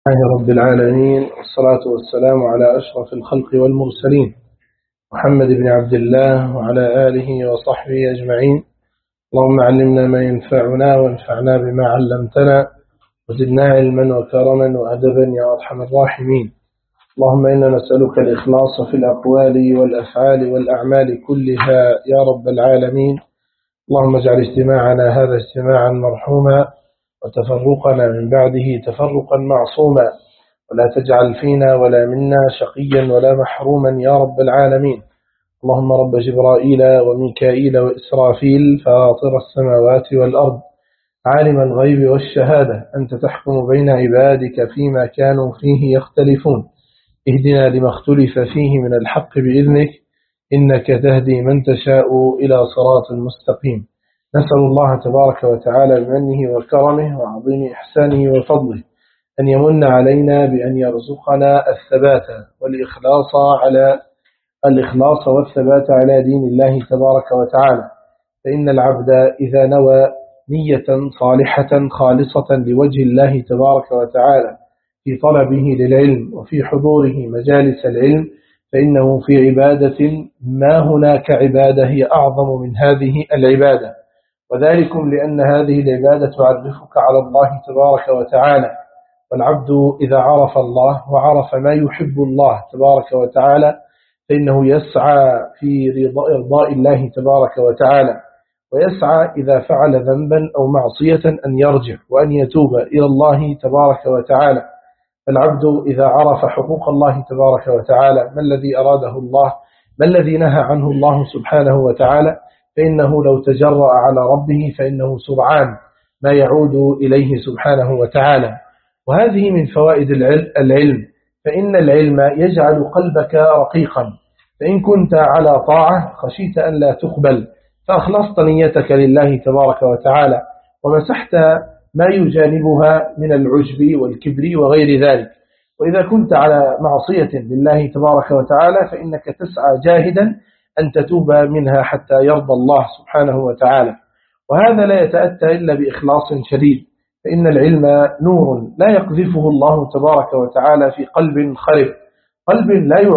الله رب العالمين، والصلاة والسلام على أشرف الخلق والمرسلين محمد بن عبد الله وعلى آله وصحبه أجمعين. اللهم علمنا ما ينفعنا وانفعنا بما علمتنا وزدنا علما وكرما وأدبا يا أرحم الراحمين. اللهم إنا نسألك الإخلاص في الأقوال والأفعال والأعمال كلها يا رب العالمين. اللهم اجعل اجتماعنا هذا اجتماعا مرحوما وتفرقنا من بعده تفرقا معصوما، ولا تجعل فينا ولا منا شقيا ولا محروما يا رب العالمين. اللهم رب جبرائيل وميكائيل وإسرافيل فاطر السماوات والأرض عالم الغيب والشهادة، أنت تحكم بين عبادك فيما كانوا فيه يختلفون. اهدنا لما اختلف فيه من الحق بإذنك، إنك تهدي من تشاء إلى صراط مستقيم. نسأل الله تبارك وتعالى بمنه وكرمه وعظيم إحسانه وفضله أن يمن علينا بأن يرزقنا الإخلاص والثبات على دين الله تبارك وتعالى. فإن العبد إذا نوى نية صالحة خالصة لوجه الله تبارك وتعالى في طلبه للعلم وفي حضوره مجالس العلم، فإنه في عبادة ما هناك عبادة هي أعظم من هذه العبادة، وذلكم لأن هذه العبادة تعرفك على الله تبارك وتعالى. والعبد إذا عرف الله وعرف ما يحب الله تبارك وتعالى فإنه يسعى في إرضاء الله تبارك وتعالى، ويسعى إذا فعل ذنبا أو معصية أن يرجع وأن يتوب إلى الله تبارك وتعالى. العبد إذا عرف حقوق الله تبارك وتعالى، ما الذي أراده الله، ما الذي نهى عنه الله سبحانه وتعالى، فإنه لو تجرأ على ربه فإنه سرعان ما يعود إليه سبحانه وتعالى. وهذه من فوائد العلم، فإن العلم يجعل قلبك رقيقا، فإن كنت على طاعة خشيت أن لا تقبل فأخلصت نيتك لله تبارك وتعالى ومسحت ما يجانبها من العجب والكبر وغير ذلك. وإذا كنت على معصية لله تبارك وتعالى فإنك تسعى جاهدا أن تتوب منها حتى يرضى الله سبحانه وتعالى. وهذا لا يتأتى إلا بإخلاص شديد، فإن العلم نور لا يقذفه الله تبارك وتعالى في قلب خرب، قلب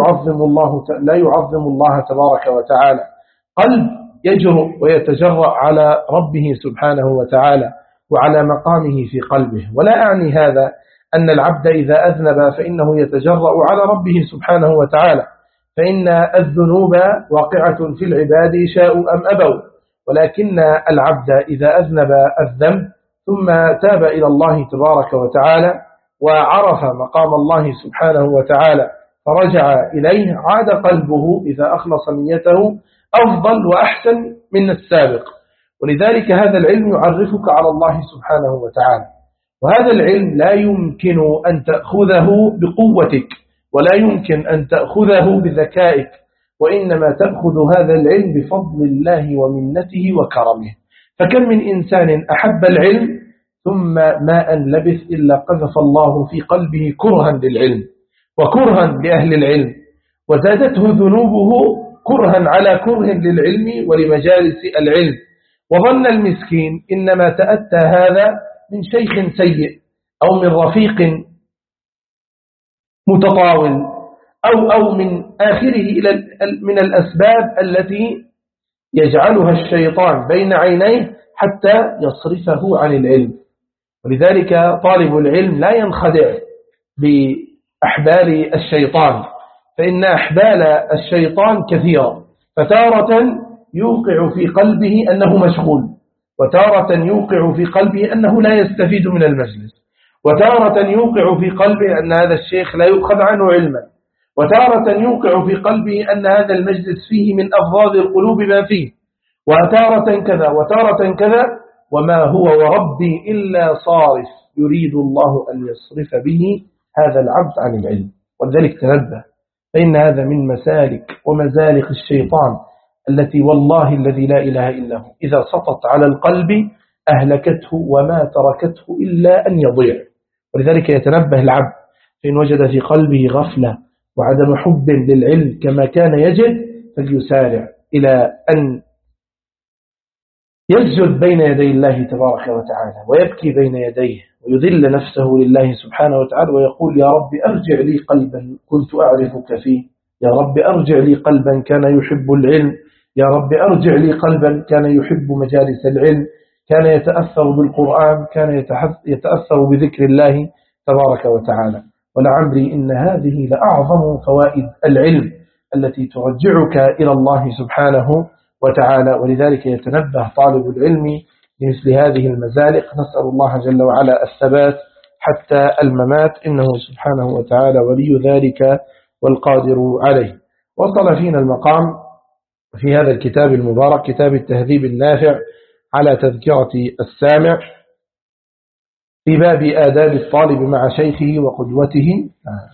لا يعظم الله تبارك وتعالى، قلب يجرؤ ويتجرأ على ربه سبحانه وتعالى وعلى مقامه في قلبه. ولا أعني هذا أن العبد إذا أذنب فإنه يتجرأ على ربه سبحانه وتعالى، فإن الذنوب واقعة في العباد شاءوا أم أبوا، ولكن العبد إذا أذنب الذنب ثم تاب إلى الله تبارك وتعالى وعرف مقام الله سبحانه وتعالى فرجع إليه، عاد قلبه إذا أخلص نيته أفضل وأحسن من السابق. ولذلك هذا العلم يعرفك على الله سبحانه وتعالى. وهذا العلم لا يمكن أن تأخذه بقوتك ولا يمكن أن تأخذه بذكائك، وإنما تأخذ هذا العلم بفضل الله ومنته وكرمه. فكم من إنسان أحب العلم ثم ما أن لبث إلا قذف الله في قلبه كرها للعلم وكرها لأهل العلم، وزادته ذنوبه كرها على كره للعلم ولمجالس العلم، وظن المسكين إنما تأتى هذا من شيخ سيء أو من رفيق متطاول أو من آخره من الأسباب التي يجعلها الشيطان بين عينيه حتى يصرفه عن العلم. ولذلك طالب العلم لا ينخدع بأحبال الشيطان، فإن أحبال الشيطان كثيرة، فتارة يوقع في قلبه أنه مشغول، وتارة يوقع في قلبه أنه لا يستفيد من المجلس، وتارة يوقع في قلبه أن هذا الشيخ لا يؤخذ عنه علما، وتارة يوقع في قلبه أن هذا المجلس فيه من أفضاد القلوب ما فيه، وتارة كذا وتارة كذا، وما هو وربي إلا صارف يريد الله أن يصرف به هذا العبد عن العلم. ولذلك تنبه، فإن هذا من مسالك ومزالق الشيطان التي والله الذي لا إله إلا هو إذا سطت على القلب أهلكته وما تركته إلا أن يضيع. ولذلك يتنبه العبد فإن وجد في قلبه غفلة وعدم حب للعلم كما كان يجد، فليسارع إلى أن يسجد بين يدي الله تبارك وتعالى ويبكي بين يديه ويذل نفسه لله سبحانه وتعالى ويقول: يا رب أرجع لي قلبا كنت أعرفك فيه، يا رب أرجع لي قلبا كان يحب العلم، يا رب أرجع لي قلبا كان يحب مجالس العلم، كان يتأثر بالقرآن، كان يتأثر بذكر الله تبارك وتعالى. ولعمري إن هذه لأعظم فوائد العلم التي ترجعك إلى الله سبحانه وتعالى. ولذلك يتنبه طالب العلم لمثل هذه المزالق. نسأل الله جل وعلا الثبات حتى الممات، إنه سبحانه وتعالى ولي ذلك والقادر عليه. وصل فينا المقام في هذا الكتاب المبارك، كتاب التهذيب النافع على تذكرة السامع، في باب آداب الطالب مع شيخه وقدوته،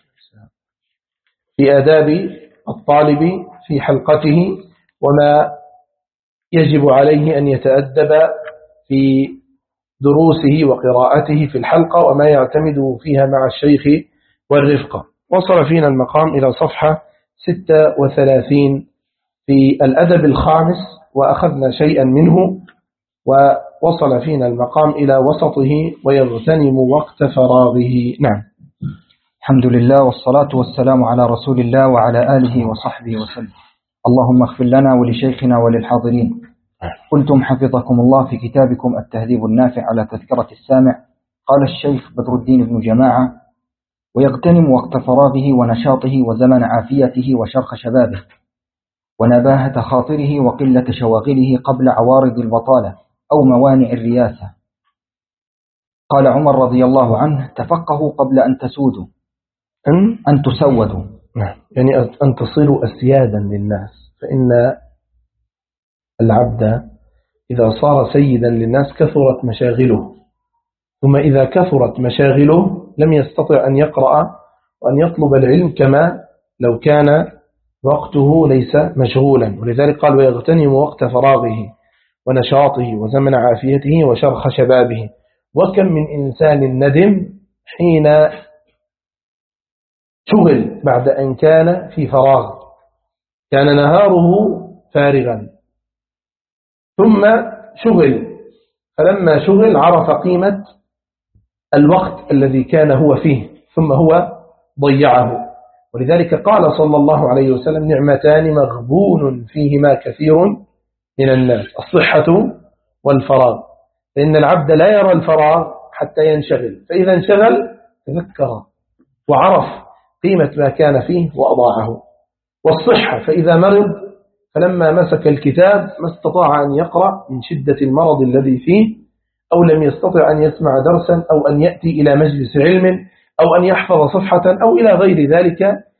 في آداب الطالب في حلقته وما يجب عليه أن يتأدب في دروسه وقراءته في الحلقة وما يعتمد فيها مع الشيخ والرفقة. وصل فينا المقام إلى صفحة 36 في الأدب الخامس، وأخذنا شيئا منه، ووصل فينا المقام إلى وسطه: ويغتنم وقت فراغه. نعم. الحمد لله والصلاة والسلام على رسول الله وعلى آله وصحبه وسلم. اللهم اغفر لنا ولشيخنا وللحاضرين. قلتم حفظكم الله في كتابكم التهذيب النافع على تذكرة السامع، قال الشيخ بدر الدين بن جماعة: ويغتنم وقت فراغه ونشاطه وزمن عافيته وشرخ شبابه ونباهة خاطره وقلة شواغله قبل عوارض البطالة أو موانع الرياسة. قال عمر رضي الله عنه: تفقهوا قبل أن تسودوا، أن تسودوا، يعني أن تصيروا أسيادا للناس. فإن العبد إذا صار سيدا للناس كثرت مشاغله، ثم إذا كثرت مشاغله لم يستطع أن يقرأ وأن يطلب العلم كما لو كان وقته ليس مشغولا. ولذلك قال: ويغتنم وقت فراغه ونشاطه وزمن عافيته وشرخ شبابه. وكم من إنسان ندم حين شغل بعد أن كان في فراغ، كان نهاره فارغا، ثم شغل، فلما شغل عرف قيمة الوقت الذي كان هو فيه، ثم هو ضيعه. ولذلك قال صلى الله عليه وسلم: نعمتان مغبون فيهما كثير من الناس، الصحة والفراغ. فإن العبد لا يرى الفراغ حتى ينشغل، فإذا انشغل تذكر وعرف قيمة ما كان فيه وأضاعه. والصحة، فإذا مرض فلما مسك الكتاب ما استطاع أن يقرأ من شدة المرض الذي فيه، أو لم يستطع أن يسمع درسا، أو أن يأتي إلى مجلس علم، أو أن يحفظ صفحة، أو إلى غير ذلك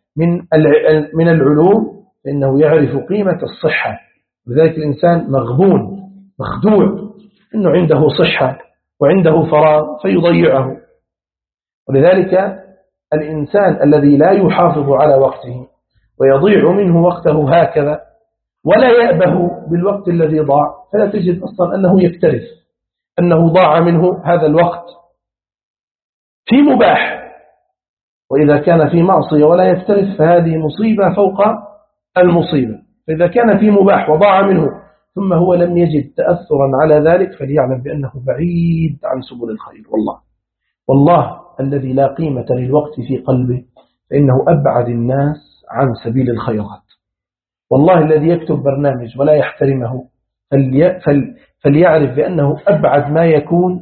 من العلوم، فإنه يعرف قيمة الصحة. لذلك الإنسان مغبون مخدوع إنه عنده صحة وعنده فراغ فيضيعه. ولذلك الإنسان الذي لا يحافظ على وقته ويضيع منه وقته هكذا ولا يأبه بالوقت الذي ضاع، فلا تجد أصلا أنه يكترث أنه ضاع منه هذا الوقت في مباح. وإذا كان في معصية ولا يكترث فهذه مصيبة فوق المصيبة. فإذا كان في مباح وضاع منه ثم هو لم يجد تأثرا على ذلك فليعلم بأنه بعيد عن سبل الخير. والله الذي لا قيمة للوقت في قلبه فإنه أبعد الناس عن سبيل الخيرات. والله الذي يكتب برنامج ولا يحترمه فليعرف بأنه أبعد ما يكون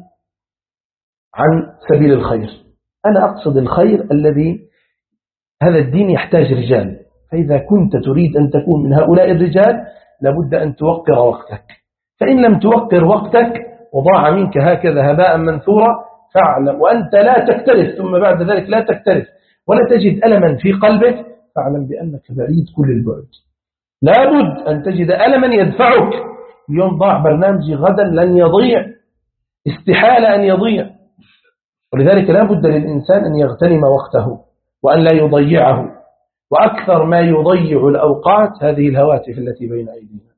عن سبيل الخير. أنا أقصد الخير الذي هذا الدين يحتاج رجال، فإذا كنت تريد أن تكون من هؤلاء الرجال لابد أن توقر وقتك. فإن لم توقر وقتك وضاع منك هكذا هباء منثورا فاعلم، وأنت لا تكترث ثم بعد ذلك لا تكترث ولا تجد ألما في قلبك، فاعلم بأنك بعيد كل البعد. لابد أن تجد ألما يدفعك. اليوم ضاع برنامجي غدا لن يضيع، استحالة أن يضيع. ولذلك لا بد للإنسان أن يغتنم وقته وأن لا يضيعه. وأكثر ما يضيع الأوقات هذه الهواتف التي بين أيدينا،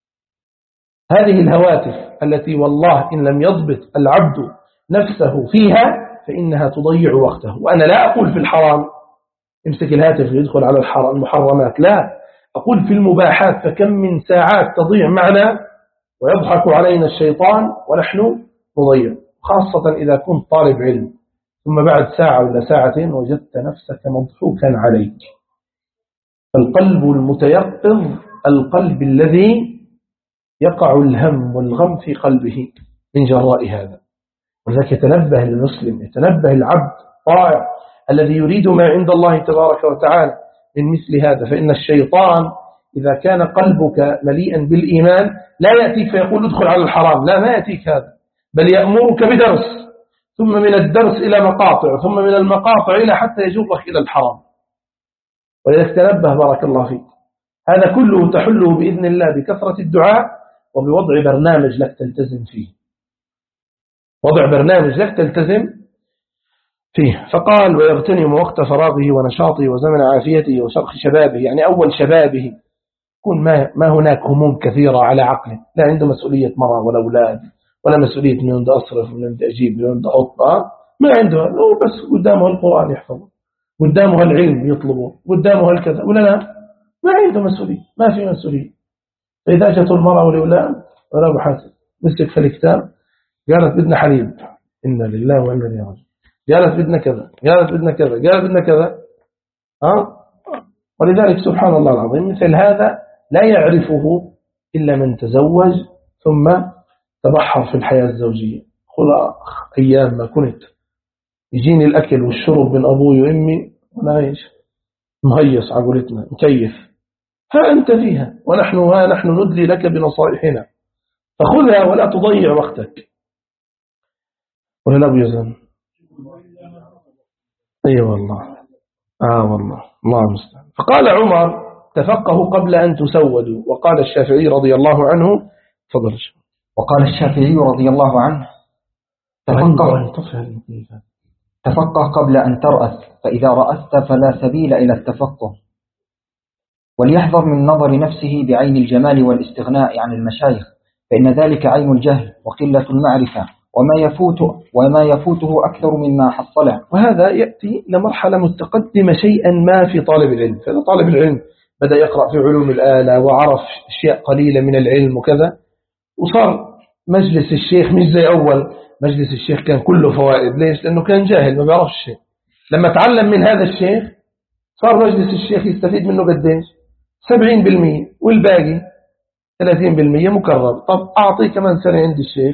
هذه الهواتف التي والله إن لم يضبط العبد نفسه فيها فإنها تضيع وقته. وأنا لا أقول في الحرام امسك الهاتف ويدخل على المحرمات، لا، أقول في المباحات. فكم من ساعات تضيع معنا ويضحك علينا الشيطان ونحن نضيع، خاصة إذا كنت طالب علم ثم بعد ساعة ولا ساعتين وجدت نفسك مضحوكا عليك. القلب المتيقظ القلب الذي يقع الهم والغم في قلبه من جراء هذا. ولذلك يتنبه المسلم، يتنبه العبد الطائع الذي يريد ما عند الله تبارك وتعالى من مثل هذا. فإن الشيطان إذا كان قلبك مليئا بالإيمان لا يأتيك فيقول ادخل على الحرام، لا، ما يأتيك هذا، بل يأمرك بدرس، ثم من الدرس إلى مقاطع، ثم من المقاطع إلى حتى يجرك إلى الحرام. ولذلك تنبه بارك الله فيك. هذا كله تحله بإذن الله بكثرة الدعاء وبوضع برنامج لك تلتزم فيه، وضع برنامج لك تلتزم فيه. فقال ويغتنم وقت فراغه ونشاطه وزمن عافيته وشرخ شبابه، يعني أول شبابه يكون ما هناك هموم كثيرة على عقله، لا عنده مسؤولية مرأة ولا أولاد ولا مسؤولية من عنده أصرف من عنده أجيب من عنده أطلع، ما عنده، بس قدامه القرآن يحفظه، قدامه العلم يطلبه، قدامه الكذا، ولا لا، ما عنده مسؤولية، ما في مسؤولية. فإذا جاءت المرأة والأولاد ولا بحث مسك في الكتاب قالت بدنا حليب، إنا لله وإنا إليه راجعون، قالت بدنا كذا، قالت بدنا كذا، قالت بدنا كذا. ولذلك سبحان الله العظيم مثل هذا لا يعرفه إلا من تزوج ثم تبحر في الحياة الزوجية. قل أيام ما كنت يجيني الأكل والشرب من أبوي وأمي ولا عيش مهيص عقولتنا مكيف، ها أنت فيها ونحن ندلي لك بنصائحنا، فخذها ولا تضيع وقتك. ولا لا بيزن؟ أي والله، والله الله المستعان. فقال عمر تفقهوا قبل أن تسودوا. وقال الشافعي رضي الله عنه تفضل. وقال الشافعي رضي الله عنه تفقه قبل أن ترأس، فإذا رأست فلا سبيل إلى التفقه. وليحذر من نظر نفسه بعين الجمال والاستغناء عن المشايخ، فإن ذلك عين الجهل وقلة المعرفة، وما يفوته أكثر مما حصله. وهذا يأتي لمرحلة متقدمة شيئا ما في طالب العلم. فإذا طالب العلم بدأ يقرأ في علوم الآلة وعرف أشياء قليلة من العلم وكذا، وصار مجلس الشيخ مش زي أول مجلس الشيخ كان كله فوائد. ليش؟ لأنه كان جاهل ما بيعرفش شيء. لما تعلم من هذا الشيخ صار مجلس الشيخ يستفيد منه قديش؟ 70%، والباقي 30% مكرر. طب أعطي كمان سنة عند الشيخ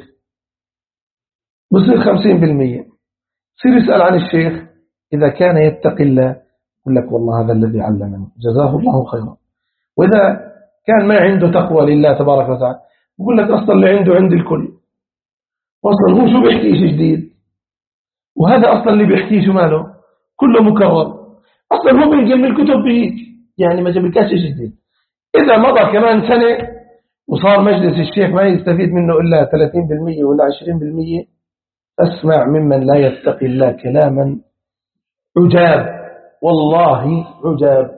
بصير 50%. صير يسأل عن الشيخ إذا كان يتقي الله يقول لك والله هذا الذي علمني جزاه الله خيرا. وإذا كان ما عنده تقوى لله تبارك وتعالى يقول لك أصلا اللي عنده عند الكل، وأصلا هو شو بيحكي شيء جديد، وهذا أصلا اللي بيحكيه شو ماله كله مكرر، أصلا هو بينقل من الكتب بيك، يعني ما جابلكاش شيء جديد. إذا مضى كمان سنة وصار مجلس الشيخ ما يستفيد منه إلا 30% ولا 20%، أسمع ممن لا يتقي الله كلاما عجاب، والله عجاب.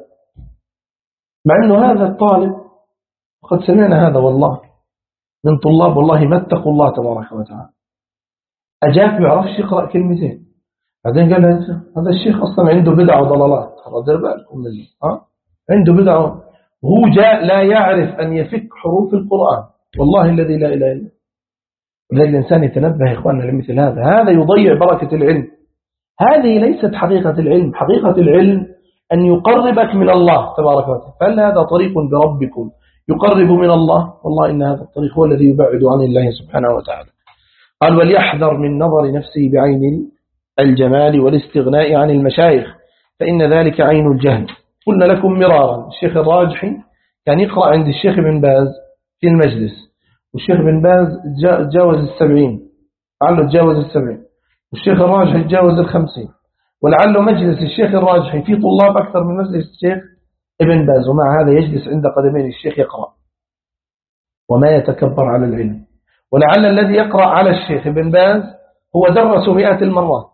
مع أنه هذا الطالب قد سمعنا هذا والله من طلاب والله ما اتقوا الله تبارك وتعالى، أجاك بيعرفش يقرأ كلمتين، بعدين قال هذا الشيخ أصلا عنده بدع وضلالات، دير بالكم منه، عنده بدع، وهو جاء لا يعرف أن يفك حروف القرآن، والله الذي لا إله إلا. ولذلك الإنسان يتنبه يا إخواننا لمثل هذا يضيع بركة العلم. هذه ليست حقيقة العلم. حقيقة العلم أن يقربك من الله تبارك وتعالى. فهل هذا طريق بربكم يقرب من الله؟ والله إن هذا الطريق هو الذي يبعد عن الله سبحانه وتعالى. قال وليحذر من نظر نفسه بعين الجمال والاستغناء عن المشايخ، فإن ذلك عين الجهل. قلنا لكم مرارا الشيخ الراجحي كان يقرأ عند الشيخ بن باز في المجلس، والشيخ بن باز تجاوز 70، لعله تجاوز 70، والشيخ الراجحي تجاوز 50، ولعله مجلس الشيخ الراجحي في طلاب أكثر من مجلس الشيخ ابن باز، ومع هذا يجلس عند قدمين الشيخ يقرأ وما يتكبر على العلم. ولعل الذي يقرأ على الشيخ ابن باز هو درس مئات المرات،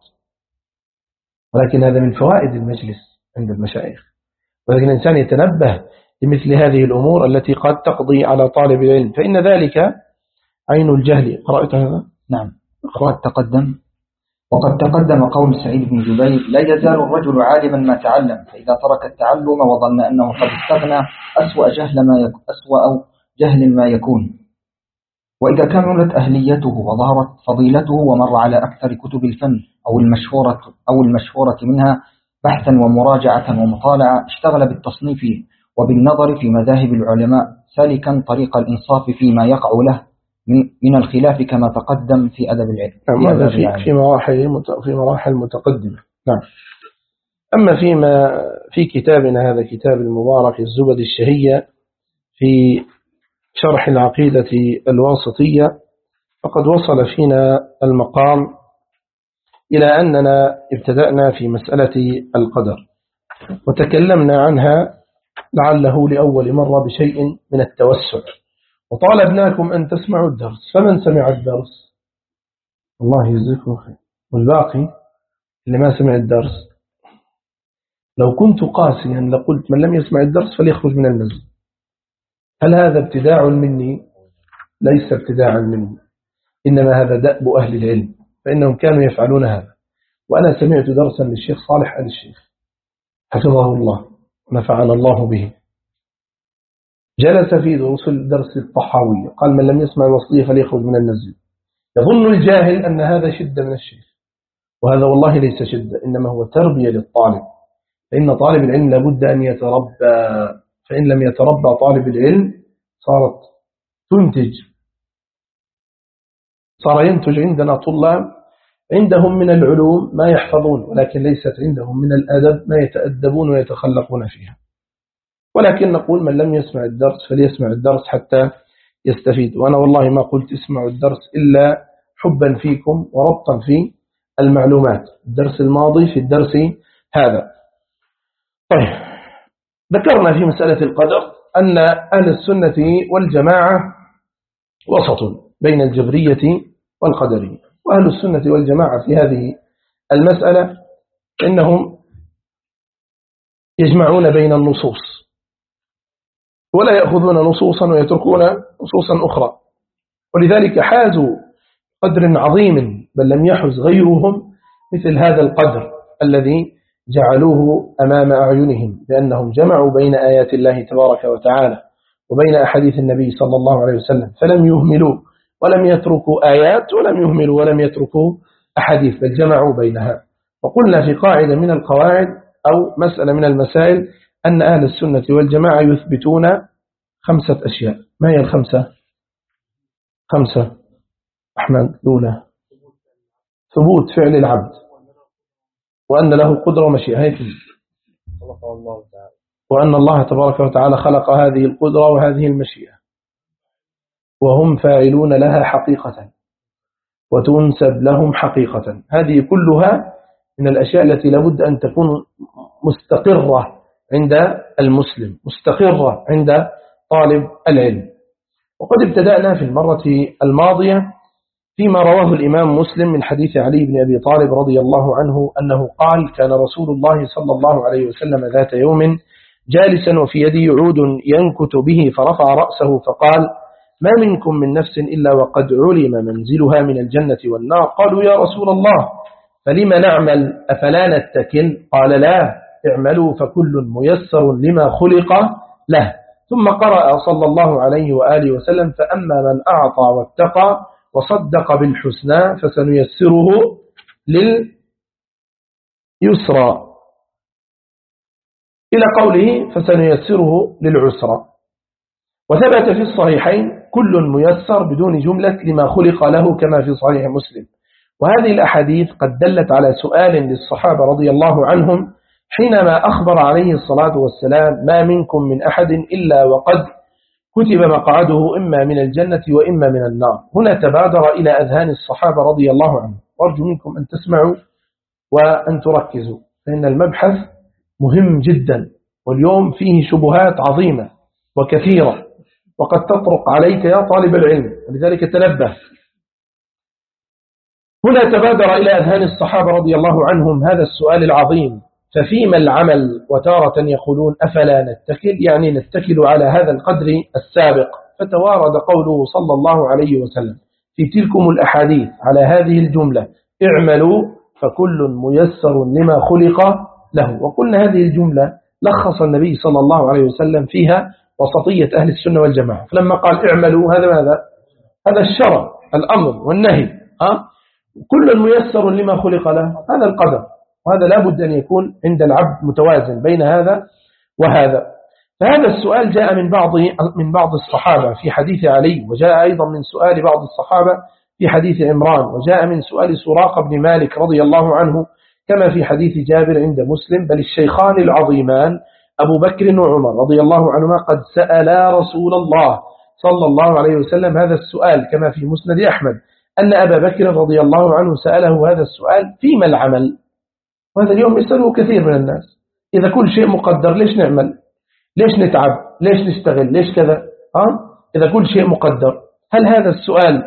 ولكن هذا من فوائد المجلس عند المشايخ. ولكن الإنسان يتنبه لمثل هذه الأمور التي قد تقضي على طالب العلم، فإن ذلك عين الجهل. قرأت هذا؟ نعم. وقد تقدم قول سعيد بن جبير لا يزال الرجل عالما ما تعلم، فإذا ترك التعلم وظن أنه قد استغنى أسوأ جهل ما يكون. وإذا كملت أهليته وظهرت فضيلته ومر على أكثر كتب الفن أو المشهورة منها بحثا ومراجعة ومطالعة، اشتغل بالتصنيف وبالنظر في مذاهب العلماء سالكا طريق الإنصاف فيما يقع له من الخلاف كما تقدم في أدب العلم. هذا في مراحل متقدمة. نعم. أما في كتابنا هذا كتاب المبارك الزبد الشهية في شرح العقيدة الواسطية، فقد وصل فينا المقام إلى أننا ابتدأنا في مسألة القدر وتكلمنا عنها لعله لأول مرة بشيء من التوسع، وطالبناكم أن تسمعوا الدرس، فمن سمع الدرس الله يجزيكم خير، والباقي اللي ما سمع الدرس لو كنت قاسيا لقلت من لم يسمع الدرس فليخرج من المسجد. هل هذا ابتداع مني؟ ليس ابتداعا مني، إنما هذا دأب أهل العلم، فإنهم كانوا يفعلون هذا. وأنا سمعت درسا للشيخ صالح آل الشيخ حفظه الله ونفعنا الله به، جلس في درس الطحاوية قال من لم يسمع الوصية فليخرج من المسجد. يظن الجاهل أن هذا شدة من الشيخ، وهذا والله ليس شدة، إنما هو تربية للطالب، فإن طالب العلم لابد أن يتربى، فإن لم يتربى طالب العلم صار ينتج عندنا طلاب عندهم من العلوم ما يحفظون، ولكن ليست عندهم من الأدب ما يتأدبون ويتخلقون فيها. ولكن نقول من لم يسمع الدرس فليسمع الدرس حتى يستفيد. وأنا والله ما قلت اسمعوا الدرس إلا حبا فيكم وربطا في المعلومات، الدرس الماضي في الدرس هذا. طيب، ذكرنا في مسألة القدر أن أهل السنة والجماعة وسط بين الجبرية والقدرية، وأهل السنة والجماعة في هذه المسألة إنهم يجمعون بين النصوص ولا يأخذون نصوصا ويتركون نصوصا أخرى، ولذلك حازوا قدر عظيم بل لم يحز غيرهم مثل هذا القدر الذي جعلوه أمام أعينهم، بأنهم جمعوا بين آيات الله تبارك وتعالى وبين أحاديث النبي صلى الله عليه وسلم، فلم يهملوا ولم يتركوا آيات ولم يهملوا ولم يتركوا أحاديث، بل جمعوا بينها. وقلنا في قاعدة من القواعد أو مسألة من المسائل أن أهل السنة والجماعة يثبتون 5 أشياء. ما هي ال5؟ 5 أحمد. الأولى ثبوت فعل العبد، وأن له قدرة ومشيئة، وأن الله تبارك وتعالى خلق هذه القدرة وهذه المشيئة وهم فاعلون لها حقيقة وتنسب لهم حقيقة. هذه كلها من الأشياء التي لابد أن تكون مستقرة عند المسلم، مستقرة عند طالب العلم. وقد ابتدأنا في المرة الماضية فيما رواه الإمام مسلم من حديث علي بن أبي طالب رضي الله عنه أنه قال كان رسول الله صلى الله عليه وسلم ذات يوم جالسا وفي يده عود ينكت به، فرفع رأسه فقال ما منكم من نفس إلا وقد علم منزلها من الجنة والنار. قالوا يا رسول الله فلما نعمل أفلا نتكل؟ قال لا، اعملوا فكل ميسر لما خلق له. ثم قرأ صلى الله عليه وآله وسلم فأما من أعطى واتقى وصدق بالحسنى فسنيسره لليسرى إلى قوله فسنيسره للعسرى. وثبت في الصحيحين كل ميسر بدون جملة لما خلق له كما في صحيح مسلم. وهذه الأحاديث قد دلت على سؤال للصحابة رضي الله عنهم حينما أخبر عليه الصلاة والسلام ما منكم من أحد إلا وقد كتب مقعده إما من الجنة وإما من النار. هنا تبادر إلى أذهان الصحابة رضي الله عنهم، وأرجو منكم أن تسمعوا وأن تركزوا، فإن المبحث مهم جدا، واليوم فيه شبهات عظيمة وكثيرة وقد تطرق عليك يا طالب العلم، ولذلك تنبه. هنا تبادر إلى أذهان الصحابة رضي الله عنهم هذا السؤال العظيم، ففيما العمل؟ وتارة يقولون أفلا نتكل، يعني نتكل على هذا القدر السابق. فتوارد قوله صلى الله عليه وسلم في تلكم الأحاديث على هذه الجملة اعملوا فكل ميسر لما خلق له. وقلنا هذه الجملة لخص النبي صلى الله عليه وسلم فيها وسطية أهل السنة والجماعة، فلما قال اعملوا هذا ماذا؟ هذا الشرع الأمر والنهي، كل ميسر لما خلق له، هذا القدر. وهذا لا بد أن يكون عند العبد متوازن بين هذا وهذا. فهذا السؤال جاء من بعض الصحابة في حديث علي، وجاء أيضا من سؤال بعض الصحابة في حديث عمران، وجاء من سؤال سراقة بن مالك رضي الله عنه كما في حديث جابر عند مسلم. بل الشيخان العظيمان أبو بكر وعمر رضي الله عنهما قد سألا رسول الله صلى الله عليه وسلم هذا السؤال كما في مسند أحمد أن أبا بكر رضي الله عنه سأله هذا السؤال: فيما العمل؟ وهذا اليوم يسأله كثير من الناس: إذا كل شيء مقدر ليش نعمل؟ ليش نتعب؟ ليش نشتغل؟ ليش كذا؟ إذا كل شيء مقدر. هل هذا السؤال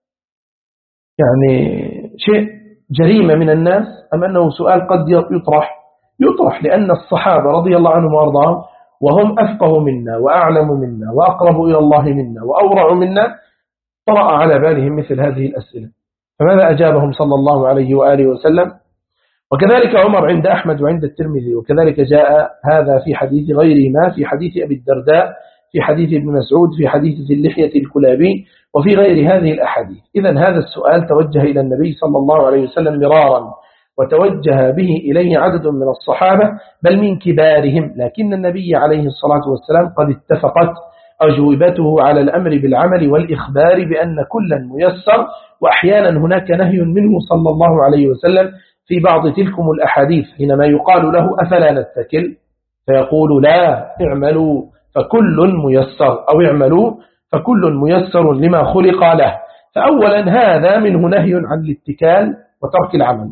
يعني شيء جريمة من الناس، أم أنه سؤال قد يطرح لأن الصحابة رضي الله عنهم وأرضاهم وهم أفقه منا وأعلم منا وأقرب إلى الله منا وأورع منا طرأ على بالهم مثل هذه الأسئلة، فماذا أجابهم صلى الله عليه وآله وسلم؟ وكذلك عمر عند أحمد وعند الترمذي، وكذلك جاء هذا في حديث غيرهما، في حديث أبي الدرداء، في حديث ابن مسعود، في حديث ذي اللحية الكلابي، وفي غير هذه الأحاديث. إذن هذا السؤال توجه إلى النبي صلى الله عليه وسلم مرارا، وتوجه به إليه عدد من الصحابة بل من كبارهم، لكن النبي عليه الصلاة والسلام قد اتفقت أجوبته على الأمر بالعمل والإخبار بأن كلا ميسر. وأحيانا هناك نهي منه صلى الله عليه وسلم في بعض تلكم الأحاديث حينما يقال له: أفلا نتكل؟ فيقول: لا، اعملوا فكل ميسر، أو اعملوا فكل ميسر لما خلق له. فأولا هذا منه نهي عن الاتكال وترك العمل.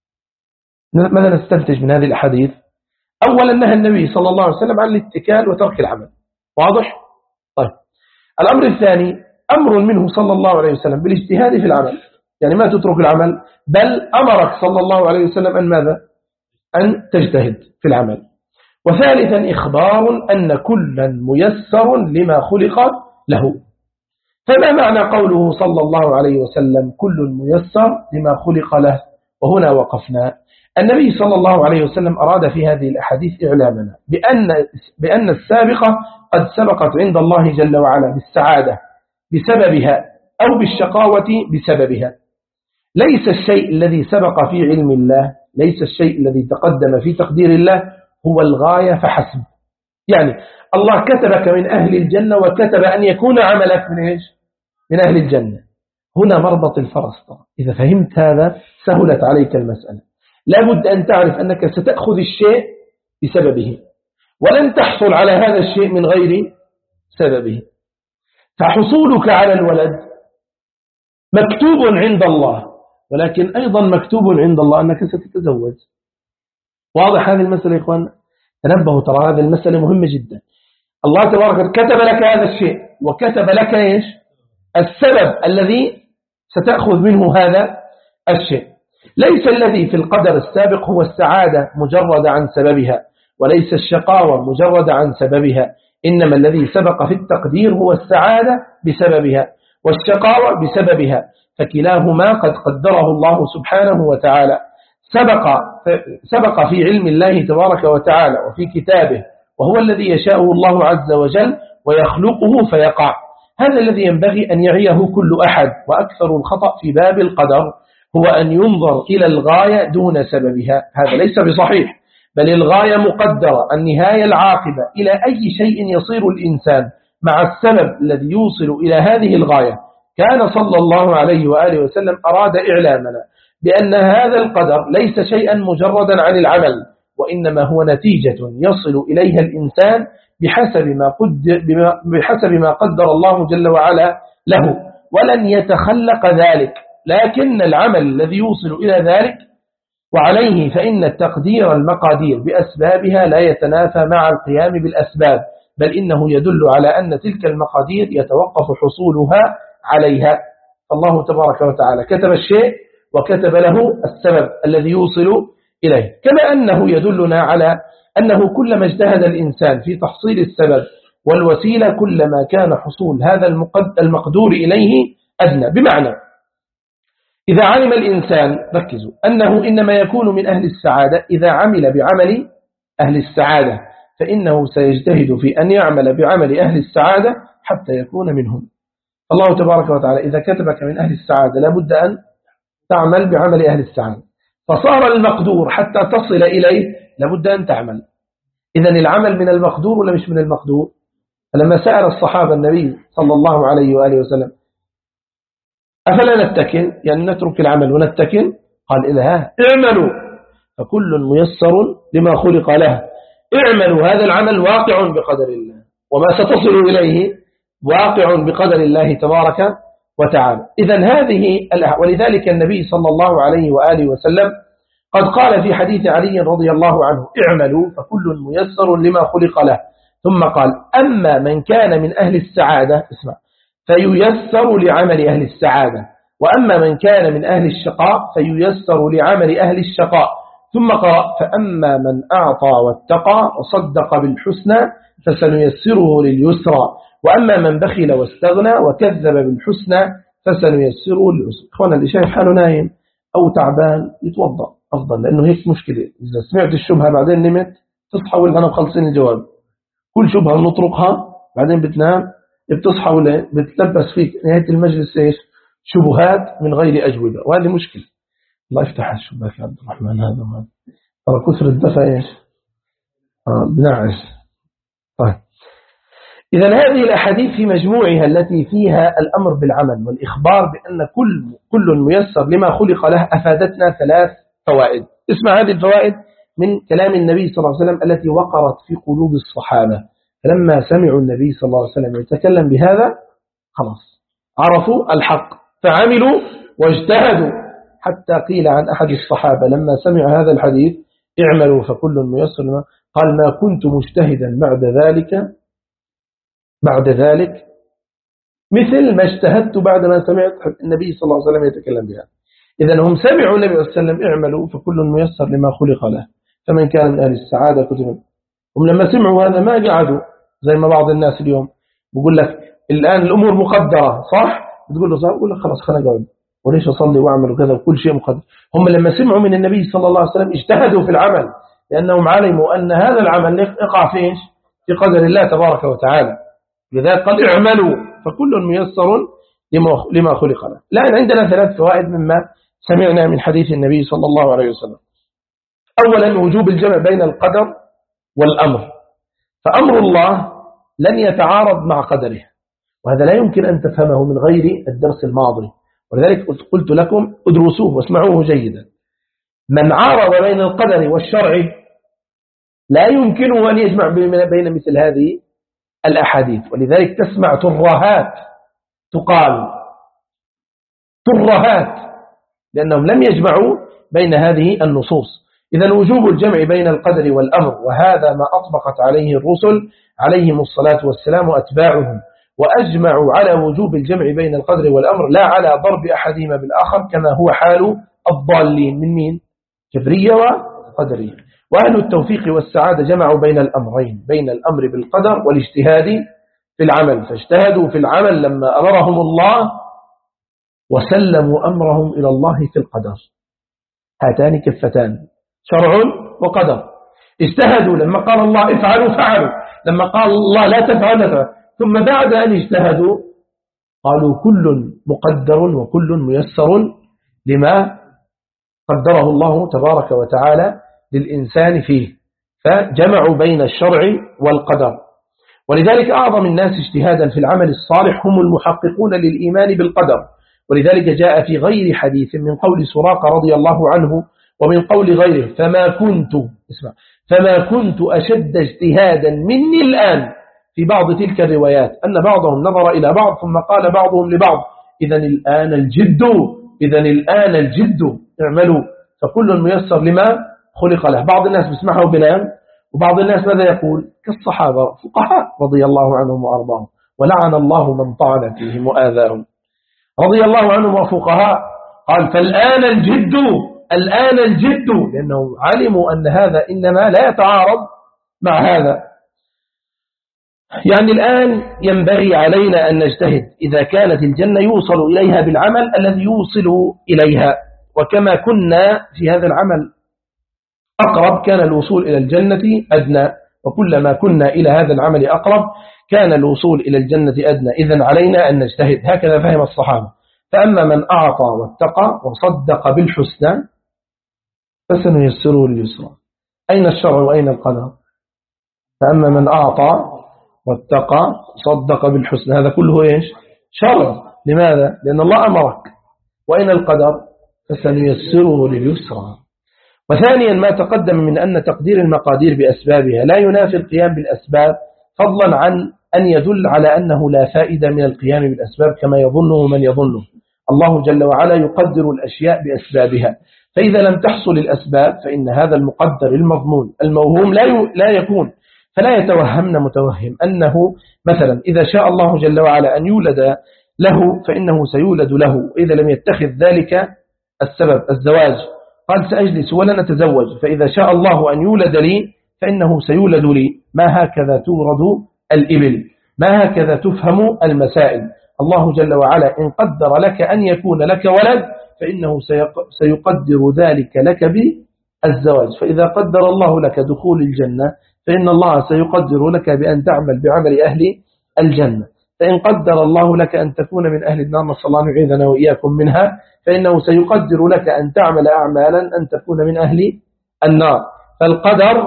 ماذا نستنتج من هذه الأحاديث؟ أولا نهى النبي صلى الله عليه وسلم عن الاتكال وترك العمل. واضح؟ طيب، الأمر الثاني أمر منه صلى الله عليه وسلم بالاجتهاد في العمل، يعني ما تترك العمل، بل أمرك صلى الله عليه وسلم أن ماذا؟ أن تجتهد في العمل. وثالثا إخبار أن كلا ميسر لما خلق له. فما معنى قوله صلى الله عليه وسلم كل ميسر لما خلق له؟ وهنا وقفنا. النبي صلى الله عليه وسلم أراد في هذه الأحاديث إعلامنا بأن السابقة قد سبقت عند الله جل وعلا بالسعادة بسببها أو بالشقاوة بسببها. ليس الشيء الذي سبق في علم الله، ليس الشيء الذي تقدم في تقدير الله هو الغاية فحسب. يعني الله كتبك من أهل الجنة وكتب أن يكون عملك من إيش؟ من أهل الجنة. هنا مربط الفرس. إذا فهمت هذا سهلت عليك المسألة. لابد أن تعرف أنك ستأخذ الشيء بسببه، ولن تحصل على هذا الشيء من غير سببه. فحصولك على الولد مكتوب عند الله، ولكن أيضا مكتوب عند الله أنك ستتزوج. واضح هذه المسألة يا إخوان؟ تنبهوا، ترى هذه المسألة مهمة جدا. الله تبارك كتب لك هذا الشيء وكتب لك إيش؟ السبب الذي ستأخذ منه هذا الشيء. ليس الذي في القدر السابق هو السعادة مجرد عن سببها، وليس الشقاوة مجرد عن سببها، إنما الذي سبق في التقدير هو السعادة بسببها والشقاوة بسببها، فكلاهما قد قدره الله سبحانه وتعالى. سبق في علم الله تبارك وتعالى وفي كتابه، وهو الذي يشاءه الله عز وجل ويخلقه فيقع. هذا الذي ينبغي أن يعيه كل أحد. وأكثر الخطأ في باب القدر هو أن ينظر إلى الغاية دون سببها، هذا ليس بصحيح، بل الغاية مقدرة، النهاية العاقبة إلى أي شيء يصير الإنسان مع السبب الذي يوصل إلى هذه الغاية. كان صلى الله عليه وآله وسلم أراد إعلامنا بأن هذا القدر ليس شيئا مجردا عن العمل، وإنما هو نتيجة يصل إليها الإنسان بحسب ما قدر الله جل وعلا له، ولن يتخلق ذلك. لكن العمل الذي يوصل إلى ذلك وعليه فإن التقدير المقادير بأسبابها لا يتنافى مع القيام بالأسباب، بل إنه يدل على أن تلك المقادير يتوقف حصولها عليها. الله تبارك وتعالى كتب الشيء وكتب له السبب الذي يوصل إليه، كما أنه يدلنا على أنه كلما اجتهد الإنسان في تحصيل السبب والوسيلة كلما كان حصول هذا المقدور إليه أدنى. بمعنى إذا علم الإنسان، ركزوا، أنه إنما يكون من أهل السعادة إذا عمل بعمل أهل السعادة، فإنه سيجتهد في أن يعمل بعمل أهل السعادة حتى يكون منهم. الله تبارك وتعالى إذا كتبك من أهل السعادة لابد أن تعمل بعمل أهل السعادة، فصار المقدور حتى تصل إليه لابد أن تعمل. إذن العمل من المقدور ولا مش من المقدور؟ فلما سأل الصحابة النبي صلى الله عليه وآله وسلم أفلا نتكن، يعني نترك العمل ونتكن؟ قال إذا اعملوا فكل ميسر لما خلق له، اعملوا هذا العمل واقع بقدر الله، وما ستصل إليه واقع بقدر الله تبارك وتعالى. إذن هذه ولذلك النبي صلى الله عليه وآله وسلم قد قال في حديث علي رضي الله عنه اعملوا فكل ميسر لما خلق له، ثم قال أما من كان من أهل السعادة اسمع فييسر لعمل أهل السعادة، وأما من كان من أهل الشقاء فييسر لعمل أهل الشقاء، ثم قال فأما من أعطى واتقى وصدق بالحسنى فسنيسره لليسرى، وأما من بخل واستغنى وكذب بالحسنى فسنيسره لليسرى. إخوانا اللي شايف حاله نايم أو تعبان يتوضأ أفضل، لأنه هيك مشكلة إذا سمعت الشبهة بعدين نمت تصحى ولا مخلصين الجواب، كل شبهة نطرقها بعدين بتنام بتصحى ولا بتلبس فيك نهاية المجلس إيش شبهات من غير أجوبة، وهذه مشكلة. الله يفتح الشبهات يا عبد الرحمن، هذا ما ترى كثر الدفع إيش بنعش. طيب إذا هذه الأحاديث في مجموعها التي فيها الأمر بالعمل والإخبار بأن كل ميسر لما خلق له أفادتنا 3 فوائد. اسمع هذه الفوائد من كلام النبي صلى الله عليه وسلم التي وقرت في قلوب الصحابة، فلما سمعوا النبي صلى الله عليه وسلم يتكلم بهذا خلاص عرفوا الحق فعملوا واجتهدوا، حتى قيل عن أحد الصحابة لما سمع هذا الحديث اعملوا فكل ميسر لما قال ما كنت مجتهدا بعد ذلك مثل ما اجتهدت بعد ما سمعت النبي صلى الله عليه وسلم يتكلم بها. إذن هم سمعوا النبي صلى الله عليه وسلم اعملوا فكل ميسر لما خلق له، فمن كان من أهل السعادة كتب. هم لما سمعوا هذا ما قعدوا زي ما بعض الناس اليوم بقول لك الآن الأمور مقدرة صح، بتقول له صح، بقول لك خلاص خلنا قاعد وليش أصلي وأعمل وكذا وكل شيء مقدر. هم لما سمعوا من النبي صلى الله عليه وسلم اجتهدوا في العمل، لأنهم علموا أن هذا العمل يقع فيه في قدر الله تبارك وتعالى، لذلك قال اعملوا فكل ميسر لما خلق له. الآن عندنا 3 فوائد مما سمعنا من حديث النبي صلى الله عليه وسلم. أولا وجوب الجمع بين القدر والأمر، فأمر الله لن يتعارض مع قدره، وهذا لا يمكن أن تفهمه من غير الدرس الماضي، ولذلك قلت لكم ادرسوه واسمعوه جيدا. من عارض بين القدر والشرع لا يمكنه أن يجمع بين مثل هذه الأحاديث، ولذلك تسمع ترهات تقال ترهات لأنهم لم يجمعوا بين هذه النصوص. إذن وجوب الجمع بين القدر والأمر، وهذا ما أطبقت عليه الرسل عليهم الصلاة والسلام وأتباعهم، وأجمعوا على وجوب الجمع بين القدر والأمر لا على ضرب أحدهما بالآخر كما هو حال الضالين من مين؟ جبرية وقدرية. وأهل التوفيق والسعادة جمعوا بين الأمرين، بين الأمر بالقدر والاجتهاد في العمل، فاجتهدوا في العمل لما أمرهم الله وسلموا أمرهم إلى الله في القدر. هاتان كفتان شرع وقدر، اجتهدوا لما قال الله افعلوا فعلوا، لما قال الله لا تفعلوا، ثم بعد أن اجتهدوا قالوا كل مقدر وكل ميسر لما قدره الله تبارك وتعالى للإنسان فيه، فجمعوا بين الشرع والقدر. ولذلك أعظم الناس اجتهادا في العمل الصالح هم المحققون للإيمان بالقدر، ولذلك جاء في غير حديث من قول سراقة رضي الله عنه ومن قول غيره فما كنت أشد اجتهادا مني الآن في بعض تلك الروايات أن بعضهم نظر إلى بعض ثم قال بعضهم لبعض إذن الآن الجد اعملوا فكل ميسر لما خلق له. بعض الناس بيسمعه بنام، وبعض الناس ماذا يقول؟ كالصحابة فقهاء رضي الله عنهم وأرضاهم، ولعن الله من طعن فيهم وآذاهم رضي الله عنهم وفقهاء. قال فالآن الجد لأنهم علموا أن هذا إنما لا يتعارض مع هذا. يعني الآن ينبغي علينا أن نجتهد إذا كانت الجنة يوصل إليها بالعمل الذي يوصل إليها، وكما كنا في هذا العمل أقرب كان الوصول إلى الجنة أدنى، وكلما كنا إلى هذا العمل أقرب كان الوصول إلى الجنة أدنى. إذن علينا أن نجتهد. هكذا فهم الصحابة. فأما من أعطى واتقى وصدق بالحسنى فسنيسره لليسرى. أين الشرع وأين القدر؟ فأما من أعطى واتقى صدق بالحسنى، هذا كله إيش؟ شرع. لماذا؟ لأن الله أمرك. وأين القدر؟ فسنيسره لليسرى. وثانيا ما تقدم من أن تقدير المقادير بأسبابها لا ينافي القيام بالأسباب، فضلا عن أن يدل على أنه لا فائدة من القيام بالأسباب كما يظنه من يظنه. الله جل وعلا يقدر الأشياء بأسبابها، فإذا لم تحصل الأسباب فإن هذا المقدر المظنون الموهوم لا يكون. فلا يتوهمن متوهم أنه مثلا إذا شاء الله جل وعلا أن يولد له فإنه سيولد له، وإذا لم يتخذ ذلك السبب الزواج قال سأجلس ولا نتزوج، فإذا شاء الله أن يولد لي فإنه سيولد لي. ما هكذا تورد الإبل، ما هكذا تفهم المسائل. الله جل وعلا إن قدر لك أن يكون لك ولد فإنه سيقدر ذلك لك بالزواج. فإذا قدر الله لك دخول الجنة فإن الله سيقدر لك بأن تعمل بعمل أهل الجنة. فإن قدر الله لك أن تكون من أهل النار، نسأل الله أن يعيذنا وإياكم منها، فإنه سيقدر لك أن تعمل أعمالا أن تكون من أهل النار. فالقدر